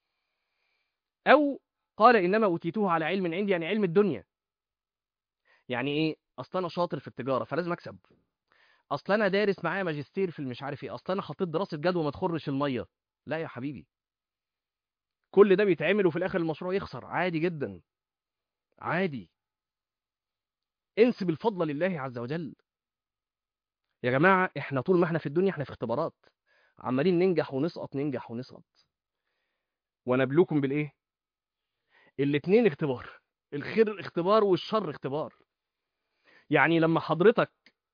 أو قال إنما أوتيته على علم عندي، يعني علم الدنيا. يعني إيه؟ أصل أنا شاطر في التجارة فلازم أكسب. اصل انا دارس معايا ماجستير في المش عارف ايه. اصل انا حطيت دراسه جدوى ما تخرش الميه. لا يا حبيبي، كل ده بيتعمل وفي الاخر المشروع يخسر عادي جدا. عادي. انسب الفضل لله عز وجل. يا جماعه احنا طول ما احنا في الدنيا احنا في اختبارات، عمالين ننجح ونسقط ننجح ونسقط. ونبلوكم بالايه؟ الاتنين اختبار. الخير اختبار والشر اختبار. يعني لما حضرتك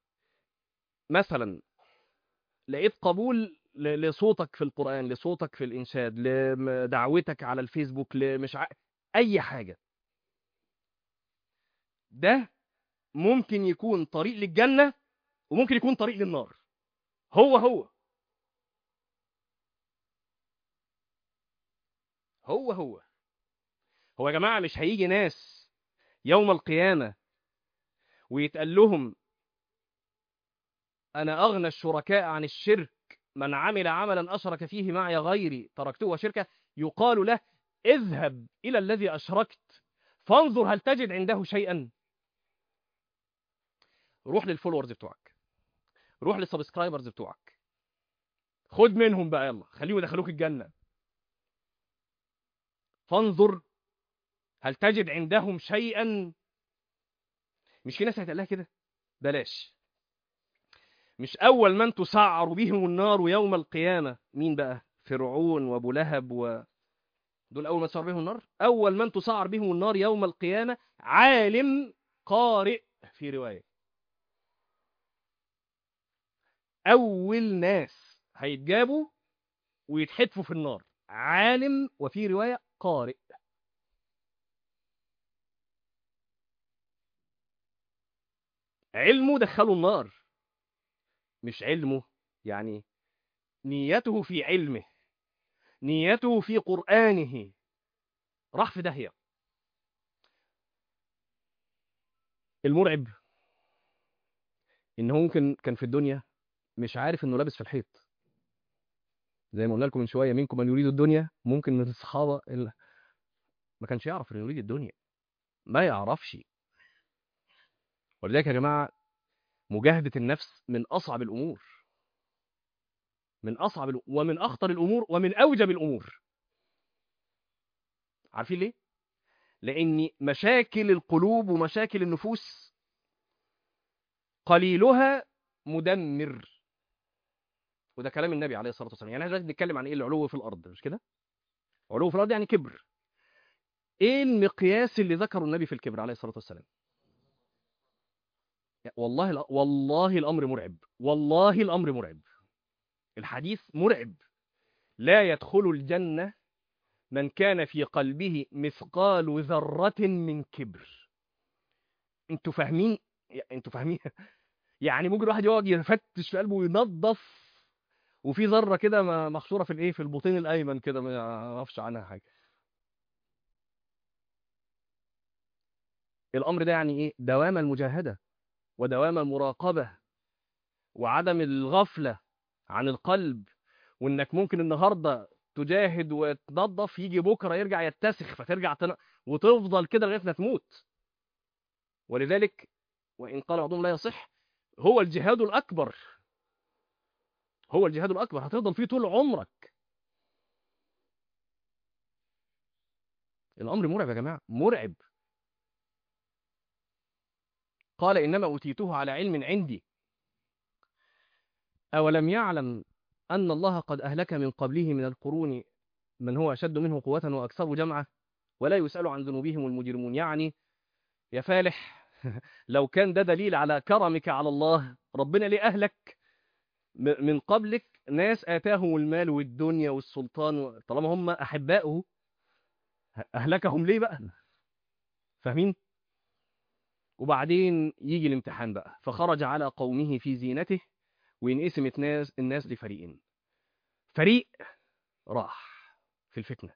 مثلا لقيت قبول ل- لصوتك في القرآن، لصوتك في الإنشاد، لدعوتك على الفيسبوك، لمش ع... أي حاجة، ده ممكن يكون طريق للجنة وممكن يكون طريق للنار. هو هو هو هو هو يا جماعة، مش هيجي ناس يوم القيامة ويتقال لهم أنا أغنى الشركاء عن الشرك، من عمل عملا أشرك فيه معي غيري تركته وشركه، يقال له اذهب إلى الذي أشركت فانظر هل تجد عنده شيئا. روح للفولورز بتوعك، روح للسبسكرايبرز بتوعك، خد منهم بقى، يلا خليهم يدخلوك الجنة، فانظر هل تجد عندهم شيئا. مش في ناس هتقال لها كده؟ بلاش. مش أول من تسعر بهم النار يوم القيامة مين بقى؟ فرعون وأبو لهب، و دول أول من تسعر بهم النار. أول من تسعر بهم النار يوم القيامة عالم قارئ، في رواية أول ناس هيتجابوا ويتحدفوا في النار عالم، وفي رواية قارئ. علمه دخله النار، مش علمه يعني نيته في علمه، نيته في قرآنه، راح في داهية. المرعب إنه ممكن كان في الدنيا مش عارف إنه لابس في الحيط. زي ما قلنا لكم من شوية، منكم من يريد الدنيا، ممكن من الصحابة اللي ما كانش يعرف إنه يريد الدنيا، ما يعرفش. ولذلك يا جماعة، مجاهدة النفس من أصعب الأمور، من أصعب الأمور ومن أخطر الأمور ومن أوجب الأمور. عارفين ليه؟ لأن مشاكل القلوب ومشاكل النفوس قليلها مدمر. وده كلام النبي عليه الصلاة والسلام. يعني احنا دلوقتي بنتكلم عن ايه؟ العلو في الأرض، مش كده؟ علو في الأرض يعني كبر. ايه المقياس اللي ذكره النبي في الكبر عليه الصلاة والسلام؟ والله الأ- والله الأمر مرعب، والله الأمر مرعب. الحديث مرعب. لا يدخل الجنة من كان في قلبه مثقال ذرة من كبر. انتوا فاهمين؟ انتوا فاهمين؟ يعني ممكن الواحد يقعد يفتش في قلبه وينظف، وفي ذره كده م- محشوره في الايه، في البطين الايمن كده، ما يعرفش عنها حاجه. الامر ده يعني ايه؟ دوام المجاهده ودوام المراقبه وعدم الغفله عن القلب، وانك ممكن النهارده تجاهد وتنظف، يجي بكره يرجع يتسخ فترجع تن... وتفضل كده لغايه ما تموت. ولذلك وان قال بعضهم لا يصح، هو الجهاد الاكبر، هو الجهاد الاكبر، هتفضل فيه طول عمرك. الامر مرعب يا جماعه، مرعب. قال انما اوتيته على علم عندي أولم يعلم أن الله قد أهلك من قبله من القرون من هو أشد منه قوة وأكثر جمعا ولا يسأل عن ذنوبهم المجرمون. يعني يا فالح، لو كان ده دليل على كرمك على الله، ربنا ليه أهلك م- من قبلك ناس آتاهم المال والدنيا والسلطان و- طالما هم أحبائه، أهلكهم ليه بقى؟ فاهمين؟ وبعدين يجي الامتحان بقى، فخرج على قومه في زينته، وينقسم الناس الناس لفريقين. فريق راح في الفتنة.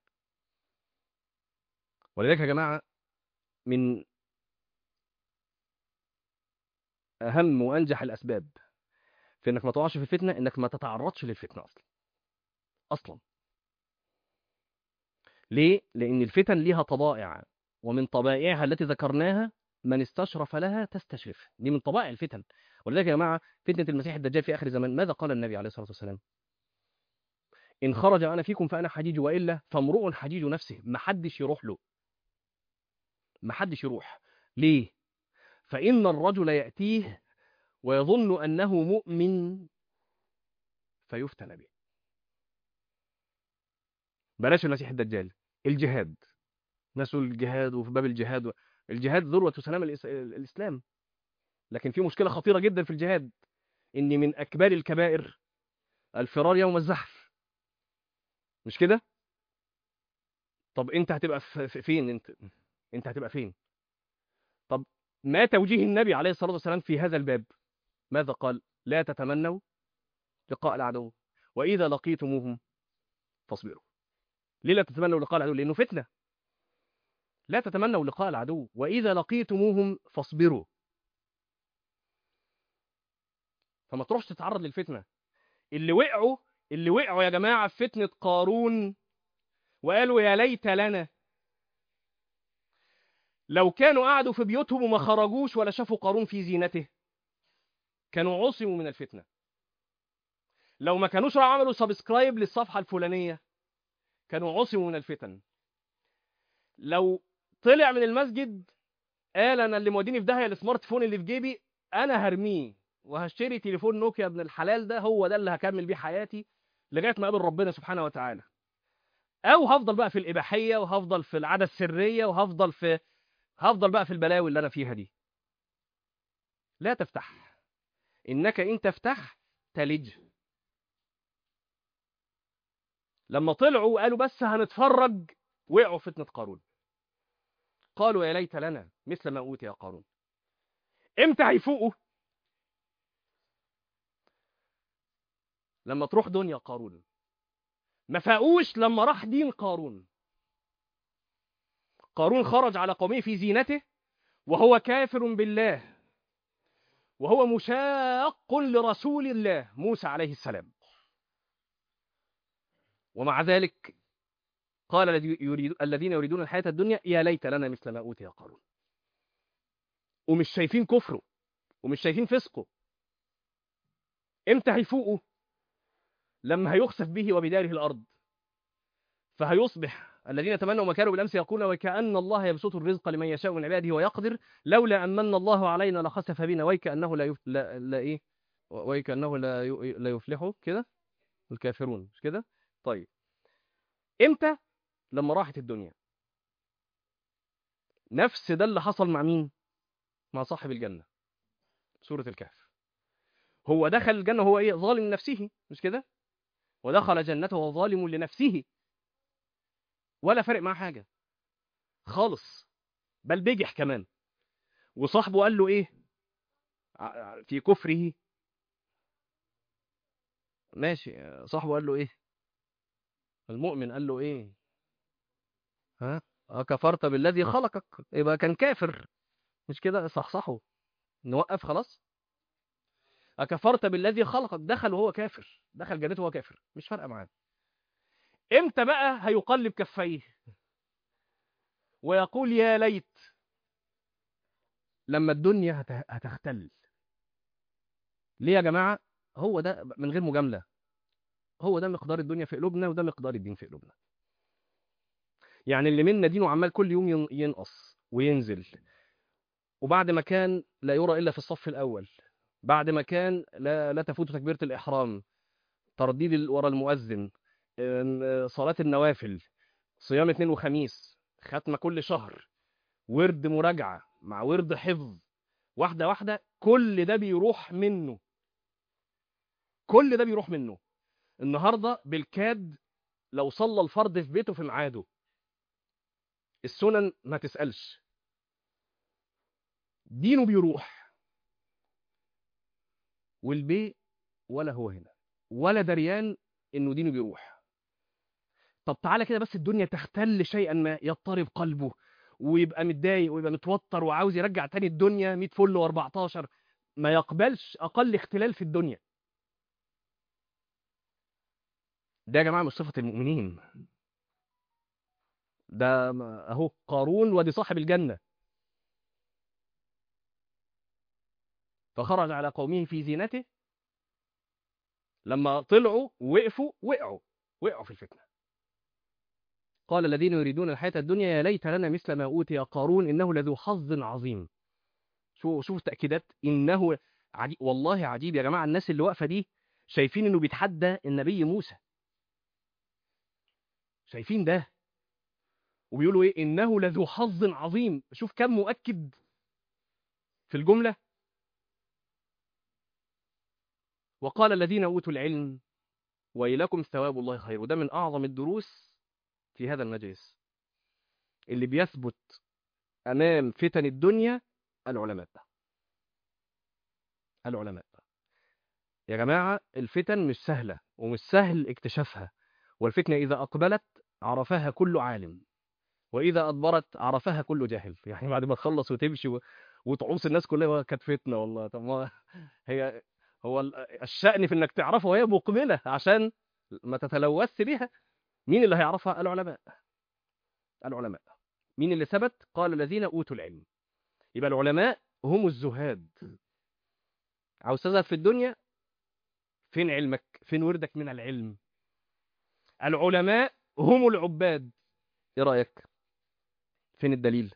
ولذلك يا جماعة، من أهم وأنجح الأسباب في إنك ما تقعش في الفتنة إنك ما تتعرضش للفتنة أصلا. أصلا ليه؟ لأن الفتن ليها طبائع، ومن طبائعها التي ذكرناها من استشرف لها تستشرف. دي من طبائع الفتن. ولذلك يا جماعة، فتنة المسيح الدجال في آخر الزمان، ماذا قال النبي عليه الصلاة والسلام؟ إن خرج أنا فيكم فأنا حجيج، وإلا فامرؤ حجيج نفسه. ما حدش يروح له، ما حدش يروح. ليه؟ فإن الرجل يأتيه ويظن أنه مؤمن فيفتن به. بلاش المسيح الدجال، الجهاد. ناس الجهاد وفي باب الجهاد و... الجهاد ذروة سلام الإس... الإسلام. لكن في مشكلة خطيرة جدا في الجهاد، إن من أكبر الكبائر الفرار يوم الزحف. مش كده؟ طب أنت هتبقى في... في... فين أنت؟ أنت هتبقى فين؟ طب ما توجيه النبي عليه الصلاة والسلام في هذا الباب؟ ماذا قال؟ لا تتمنوا لقاء العدو وإذا لقيتموهم فاصبروا. ليه لا تتمنوا لقاء العدو؟ لأنه فتنة. لا تتمنوا لقاء العدو وإذا لقيتموهم فاصبروا. فما تروحش تتعرض للفتنة. اللي وقعوا اللي وقعوا يا جماعة في فتنة قارون وقالوا يا ليت لنا، لو كانوا قعدوا في بيوتهم وما خرجوش ولا شافوا قارون في زينته كانوا عصموا من الفتنة. لو ما كانوش راحوا عملوا سبسكرايب للصفحة الفلانية كانوا عصموا من الفتن. لو طلع من المسجد قال انا اللي موديني في داهيه السمارت فون اللي في جيبي انا هرميه وهشتري تليفون نوكيا ابن الحلال ده، هو ده اللي هكمل بيه حياتي لغايه ما اقابل ربنا سبحانه وتعالى. او هفضل بقى في الاباحيه وهفضل في العاده السريه وهفضل في هفضل بقى في البلاوي اللي انا فيها دي. لا تفتح، انك ان تفتح تلج. لما طلعوا قالوا بس هنتفرج وقعوا في فتنه قارون. قالوا يا ليت لنا مثل ما اوتي يا قارون. امتى هيفوقوا؟ لما تروح دنيا قارون. ما فاقوش لما راح دين قارون. قارون خرج على قومه في زينته وهو كافر بالله وهو مشاق لرسول الله موسى عليه السلام، ومع ذلك قال الذين يريدون الحياة الدنيا يا ليت لنا مثل ما أوتي قارون. ومش شايفين كفره ومش شايفين فسقه. امتى هيفوقوا؟ لما هيخسف به وبداره الأرض فهيصبح الذين تمنوا مكانه بالأمس يقولون وكأن الله يبسط الرزق لمن يشاء من عباده ويقدر لولا أن من الله علينا لخسف بنا ويكأنه لا, يف... لا... لا إيه ويكأنه لا, ي... لا يفلحوا كده الكافرون، مش كده؟ طيب امتى؟ لما راحت الدنيا. نفس ده اللي حصل مع مين؟ مع صاحب الجنة. سورة الكهف. هو دخل الجنة هو ايه؟ ظالم لنفسه، مش كده؟ ودخل جنته وهو ظالم لنفسه ولا فارق معاه حاجة خالص، بل بيجح كمان. وصاحبه قال له ايه في كفره؟ ماشي، صاحبه قال له ايه؟ المؤمن قال له ايه؟ ها أكفرت بالذي خلقك؟ يبقى كان كافر، مش كده؟ صحصحه نوقف خلاص. أكفرت بالذي خلقك، دخل وهو كافر، دخل جنته وهو كافر، مش فارقه معاه. امتى بقى هيقلب كفيه ويقول يا ليت؟ لما الدنيا هت- هتختل. ليه يا جماعه؟ هو ده من غير مجامله، هو ده مقدار الدنيا في قلوبنا وده مقدار الدين في قلوبنا. يعني اللي منا دينه عمال كل يوم ين- ينقص وينزل، وبعد ما كان لا يرى الا في الصف الاول، بعد ما كان لا لا تفوت تكبيره الاحرام، ترديد ال- ورا المؤذن، آم، صلاه النوافل، صيام اثنين وخميس، ختمه كل شهر، ورد مراجعه مع ورد حفظ، واحده واحده كل ده بيروح منه. كل ده بيروح منه. النهارده بالكاد لو صلى الفرض في بيته في ميعاده، السنن ما تسألش، دينه بيروح. والبي ولا هو هنا ولا دريان انه دينه بيروح. طب تعالى كده بس الدنيا تختل شيئا ما يضطرب قلبه ويبقى متضايق ويبقى متوتر وعاوز يرجع تاني الدنيا مية فل واربعتاشر، ما يقبلش اقل اختلال في الدنيا. ده يا جماعه مش صفه المؤمنين. ده ما- اهو قارون ودي صاحب الجنه. فخرج على قومه في زينته، لما طلعوا وقفوا وقعوا وقعوا في الفتنه. قال الذين يريدون الحياه الدنيا يا ليت لنا مثل ما اوتي قارون انه لذو حظ عظيم. شو شوف التاكيدات انه عجيب. والله عجيب يا جماعه، الناس اللي واقفه دي شايفين انه بيتحدى النبي موسى، شايفين ده وبيقولوا ايه؟ انه لذو حظ عظيم. شوف كم مؤكد في الجمله. وقال الذين اوتوا العلم ويلكم ثواب الله خير. وده من اعظم الدروس في هذا المجلس. اللي بيثبت امام فتن الدنيا العلماء. العلماء يا جماعة، الفتن مش سهلة ومش سهل اكتشافها، والفتنة إذا أقبلت عرفها كل عالم، وإذا أدبرت عرفها كل جاهل. يعني بعد ما تخلص وتمشي و... وتعوص الناس كلها كانت فتنة والله. طب ما هي هو ال- الشأن في إنك تعرفها وهي مقبلة عشان ما تتلوث بها. مين اللي هيعرفها؟ العلماء. العلماء. مين اللي ثبت؟ قال الذين أوتوا العلم. يبقى العلماء هم الزهاد. عاوز تزهد في الدنيا، فين علمك؟ فين وردك من العلم؟ العلماء هم العباد. ايه رأيك؟ فين الدليل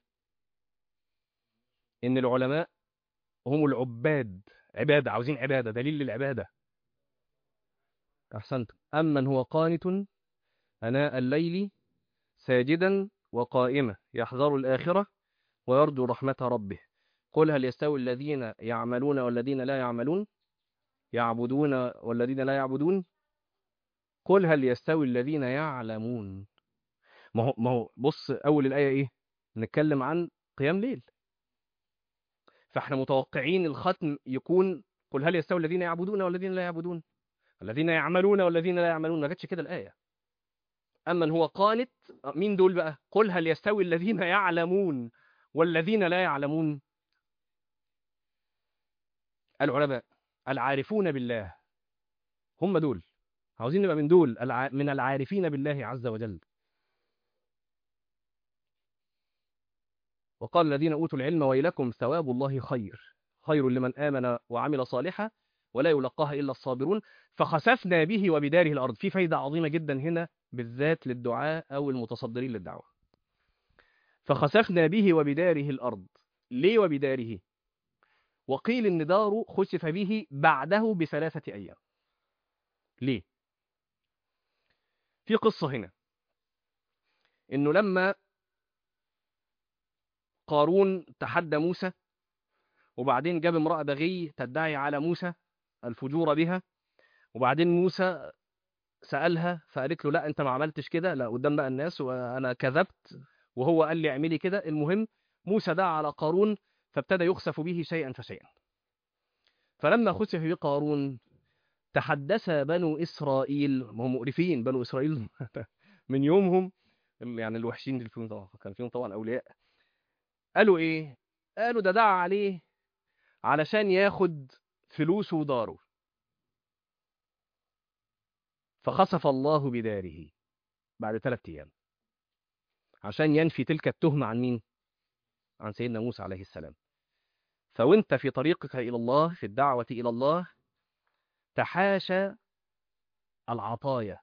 ان العلماء هم العباد؟ عبادة، عاوزين عبادة، دليل للعبادة. احسنت. امن هو قانت اناء الليل ساجدا وقائما يحذر الآخرة ويرجو رحمة ربه. قل هل يستوي الذين يعملون والذين لا يعملون، يعبدون والذين لا يعبدون؟ قل هل يستوي الذين يعلمون. ما هو ما هو بص، اول الآية ايه؟ نتكلم عن قيام ليل، فاحنا متوقعين الختم يكون قل هل يستوي الذين يعبدون والذين لا يعبدون، الذين يعملون والذين لا يعملون. ما جاتش كده الآية. أمن هو قانت، مين دول بقى؟ قل هل يستوي الذين يعلمون والذين لا يعلمون. العلماء العارفون بالله، هم دول. عاوزين نبقى من دول، الع... من العارفين بالله عز وجل. وقال الذين أوتوا العلم ويلكم ثواب الله خير، خير لمن آمن وعمل صالحا ولا يلقاها إلا الصابرون. فخسفنا به وبداره الأرض. في فايدة عظيمة جدا هنا بالذات للدعاء أو المتصدرين للدعوة. فخسفنا به وبداره الأرض. ليه وبداره؟ وقيل إن داره خسف به بعده بثلاثة أيام. ليه؟ في قصة هنا، إنه لما قارون تحدى موسى، وبعدين جاب امرأة بغي تدعي على موسى الفجور بها، وبعدين موسى سألها فقالت له لا انت ما عملتش كده، لا قدام بقى الناس، وانا كذبت وهو قال لي اعملي كده. المهم موسى دعا على قارون فابتدى يخسف به شيئا فشيئا. فلما خسف به قارون تحدث بنو اسرائيل، ما هم مقرفين بنو اسرائيل من يومهم، يعني الوحشين اللي فيهم طبعا، كان فيهم طبعا اولياء. قالوا ايه؟ قالوا ده دعا عليه علشان ياخد فلوسه وداره، فخسف الله بداره بعد ثلاثة أيام عشان ينفي تلك التهمة عن مين؟ عن سيدنا موسى عليه السلام. فوانت في طريقك إلى الله، في الدعوة إلى الله، تحاشى العطايا،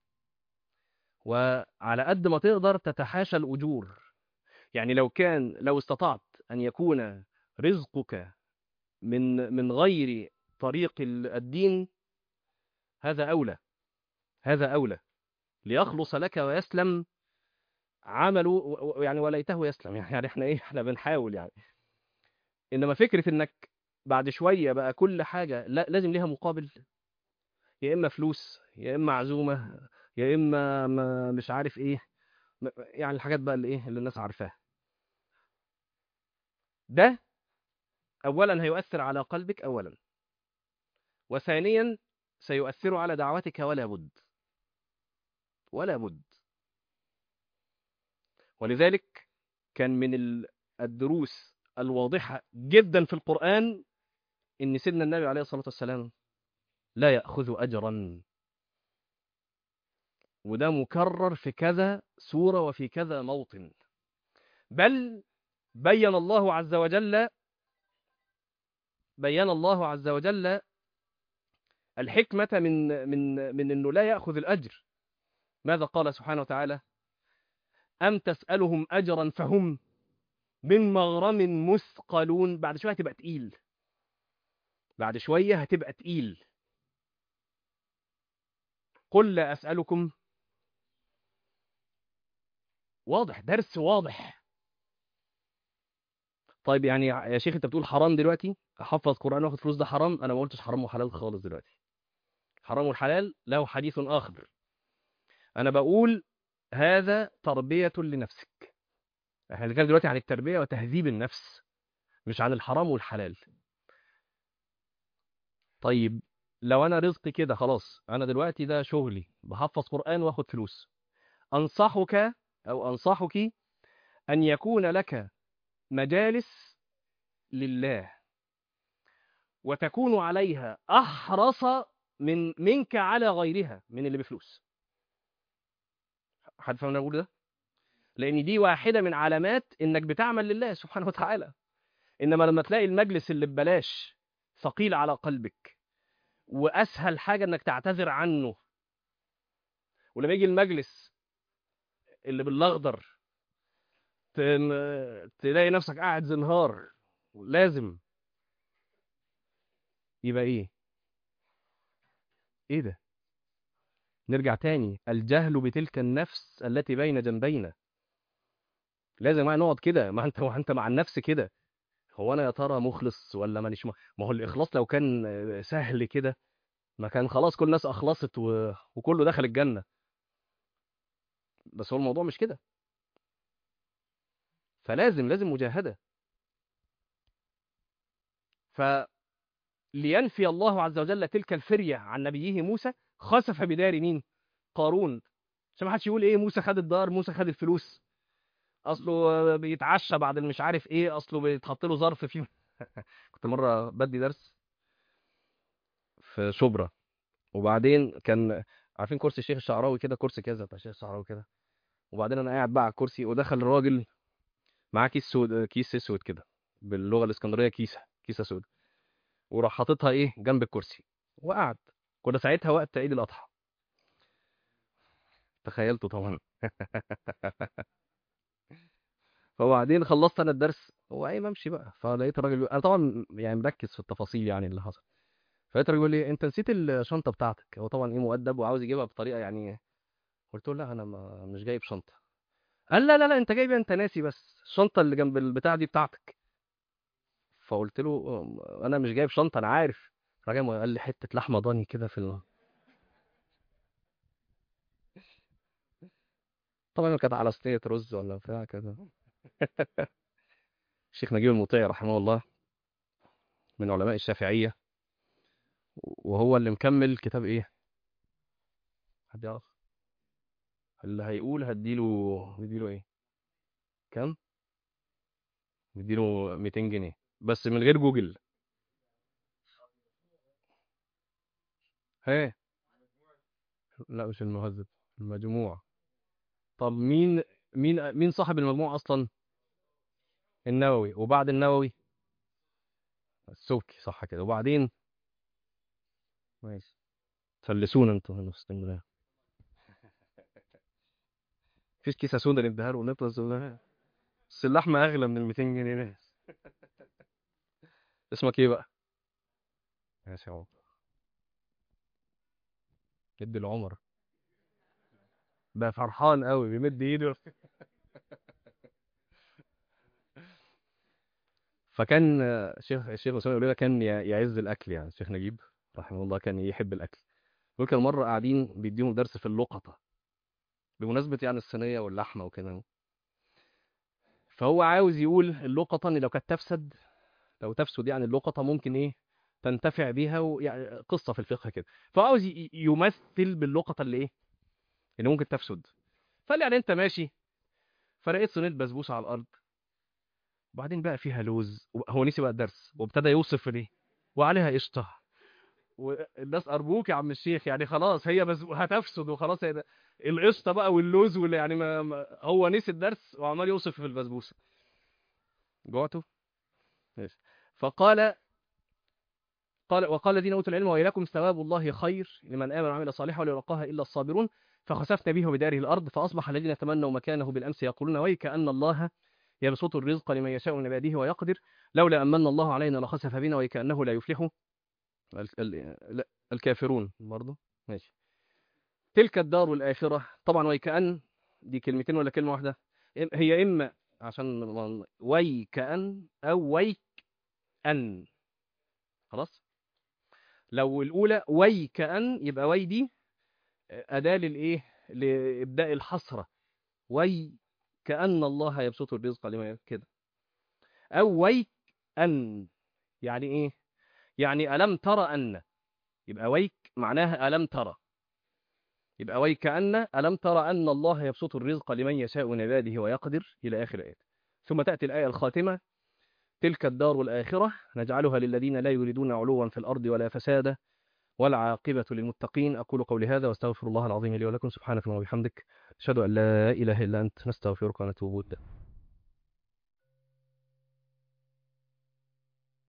وعلى قد ما تقدر تتحاشى الأجور. يعني لو كان لو استطعت أن يكون رزقك من من غير طريق الدين، هذا أولى، هذا أولى ليخلص لك ويسلم عمله، يعني وليته يسلم. يعني احنا ايه، احنا بنحاول يعني. انما فكره انك بعد شويه بقى كل حاجه لا لازم ليها مقابل، يا اما فلوس يا اما عزومه يا اما ما مش عارف ايه، يعني الحاجات بقى اللي ايه اللي الناس عارفاها. ده اولا هيؤثر على قلبك اولا، وثانيا سيؤثر على دعوتك ولا بد، ولا بد. ولذلك كان من ال- الدروس الواضحه جدا في القرآن ان سيدنا النبي عليه الصلاه والسلام لا يأخذ أجرا، وده مكرر في كذا سورة وفي كذا موطن. بل بين الله عز وجل بين الله عز وجل الحكمة من من من انه لا يأخذ الأجر. ماذا قال سبحانه وتعالى؟ أم تسألهم أجرا فهم من مغرم مثقلون. بعد شوية هتبقى تقيل، بعد شوية هتبقى تقيل. قل لا أسألكم. واضح، درس واضح. طيب يعني يا شيخ انت بتقول حرام دلوقتي احفظ قرآن واخد فلوس، ده حرام؟ انا ما قلتش حرام وحلال خالص دلوقتي. حرام والحلال له حديث آخر. أنا بقول هذا تربية لنفسك. احنا بنتكلم دلوقتي عن التربية وتهذيب النفس. مش عن الحرام والحلال. طيب لو انا رزقي كده خلاص، انا دلوقتي ده شغلي بحفظ قرآن واخد فلوس، انصحك او انصحك ان يكون لك مجالس لله وتكون عليها احرص من منك على غيرها من اللي بفلوس. حد فاهم انا بقول ده؟ لان دي واحده من علامات انك بتعمل لله سبحانه وتعالى. انما لما تلاقي المجلس اللي ببلاش ثقيل على قلبك، واسهل حاجه انك تعتذر عنه، ولما يجي المجلس اللي بالاخضر تن- تلاقي نفسك قاعد زنهار، لازم يبقى ايه؟ ايه ده؟ نرجع تاني، الجهل بتلك النفس التي بين جنبينا. لازم بقى نقعد كده، ما انت ما انت مع النفس كده. هو انا يا ترى مخلص ولا مانيش م... ما هو الاخلاص لو كان سهل كده ما كان خلاص كل الناس اخلصت و... وكله دخل الجنة. بس هو الموضوع مش كده. فلازم لازم مجاهدة. فلينفي الله عز وجل تلك الفرية عن نبيه موسى، خسف بدار مين؟ قارون. عشان ما حدش يقول ايه موسى خد الدار، موسى خد الفلوس، اصله بيتعشى بعد المش عارف ايه، اصله بيتحط له ظرف فيه. كنت مره بدي درس في شبرا، وبعدين كان عارفين كرسي الشيخ الشعراوي كده، كرسي كذا بتاع الشيخ الشعراوي كده. وبعدين انا قاعد بقى على الكرسي، ودخل الراجل معاه كيس سود، كيس اسود كده، باللغه الاسكندريه كيسه كيسه سود، وراح حاططها ايه جنب الكرسي وقعد. كنا ساعتها وقت عيد الاضحى. تخيلته طبعا. فبعدين خلصت انا الدرس، هو ايه بمشي بقى، فلقيت الراجل بيقول- انا طبعا يعني مركز في التفاصيل يعني اللي حصل. فلقيت الراجل بيقول لي انت نسيت الشنطه بتاعتك. هو طبعا ايه مؤدب وعاوز يجيبها بطريقه يعني. قلت له لا انا ما مش جايب شنطه. قال لا لا لا انت جايب إيه؟ انت ناسي، بس الشنطه اللي جنب البتاع دي بتاعتك. فقلت له "أم، انا مش جايب شنطه انا عارف". الراجل قال لي حته لحمه ضاني كده في ال... طبعا كانت على صينيه رز ولا بتاع كده. الشيخ نجيب المطيع رحمه الله من علماء الشافعيه، وهو اللي مكمل كتاب ايه؟ حد يعرف؟ اللي هيقول هديله، هديله ايه؟ كام؟ هديله ميتين جنيه بس من غير جوجل. ها؟ لا مش المهذب، المجموع. طب مين، مين مين صاحب المجموع اصلا؟ النووي، وبعد النووي السبكي، صح كده. وبعدين ماشي، فلسونا انتوا هنا في اسكندريه. مفيش كيسه سودا نديها له ونطلع ولا- بس اللحمه اغلى من ال ميتين جنيه ناس. اسمك ايه بقى؟ ماشي يا عمر. ادي العمر. بقى فرحان قوي بيمد ايده. فكان آه، شيخ الشيخ اسامه يقول لنا كان ي- يعز الاكل يعني. الشيخ نجيب رحمه الله كان يحب الاكل. يقول كان مره قاعدين بيديهم درس في اللقطه بمناسبه يعني الصينيه واللحمه وكده. فهو عاوز يقول اللقطه ان لو كانت تفسد، لو تفسد يعني اللقطه ممكن ايه تنتفع بيها، ويعني قصه في الفقه كده. فعاوز ي- يمثل باللقطه اللي ايه اللي ممكن تفسد. فقال يعني انت ماشي، فلقيت صينيه بسبوسه على الارض، وبعدين بقى فيها لوز، هو نسي بقى الدرس وابتدى يوصف ليه، وعليها قشطه. والناس ارجوك يا عم الشيخ يعني خلاص هي بس هتفسد وخلاص، هي ده القشطه بقى واللوز واللي يعني ما ما هو نسي الدرس وعمال يوصف في البسبوسه. جوعته. ماشي. فقال، قال وقال الذين اوتوا العلم ويلكم ثواب الله خير لمن امن وعمل صالحا ولا يلقاها الا الصابرون. فخسفنا به وبداره الارض فاصبح الذين تمنوا مكانه بالامس يقولون ويك ان الله يبسط الرزق لمن يشاء من عباده ويقدر لولا امن الله علينا لخسف بنا ويكانه لا يفلح ال- ال- لا، الكافرون برضه. ماشي. تلك الدار الآخرة طبعا ويكأن دي كلمتين ولا كلمة واحدة؟ إم- هي إما عشان ما- ويكأن أو ويكأن. خلاص. لو الأولى ويكأن يبقى وي دي أداة للإيه؟ لإبداء الحسرة. ويكأن الله يبسط الرزق لما كده. أو ويكأن أن يعني إيه؟ يعني ألم ترى أن، يبقى ويك معناها ألم ترى، يبقى ويك أن ألم ترى أن الله يبسط الرزق لمن يشاء من عباده ويقدر إلى آخر الآية. ثم تأتي الآية الخاتمة: تلك الدار الآخرة نجعلها للذين لا يريدون علوا في الأرض ولا فسادا والعاقبة للمتقين. أقول قولي هذا واستغفر الله العظيم لي ولكم. سبحانك اللهم وبحمدك، أشهد أن لا إله إلا أنت، نستغفرك ونتوب إليك.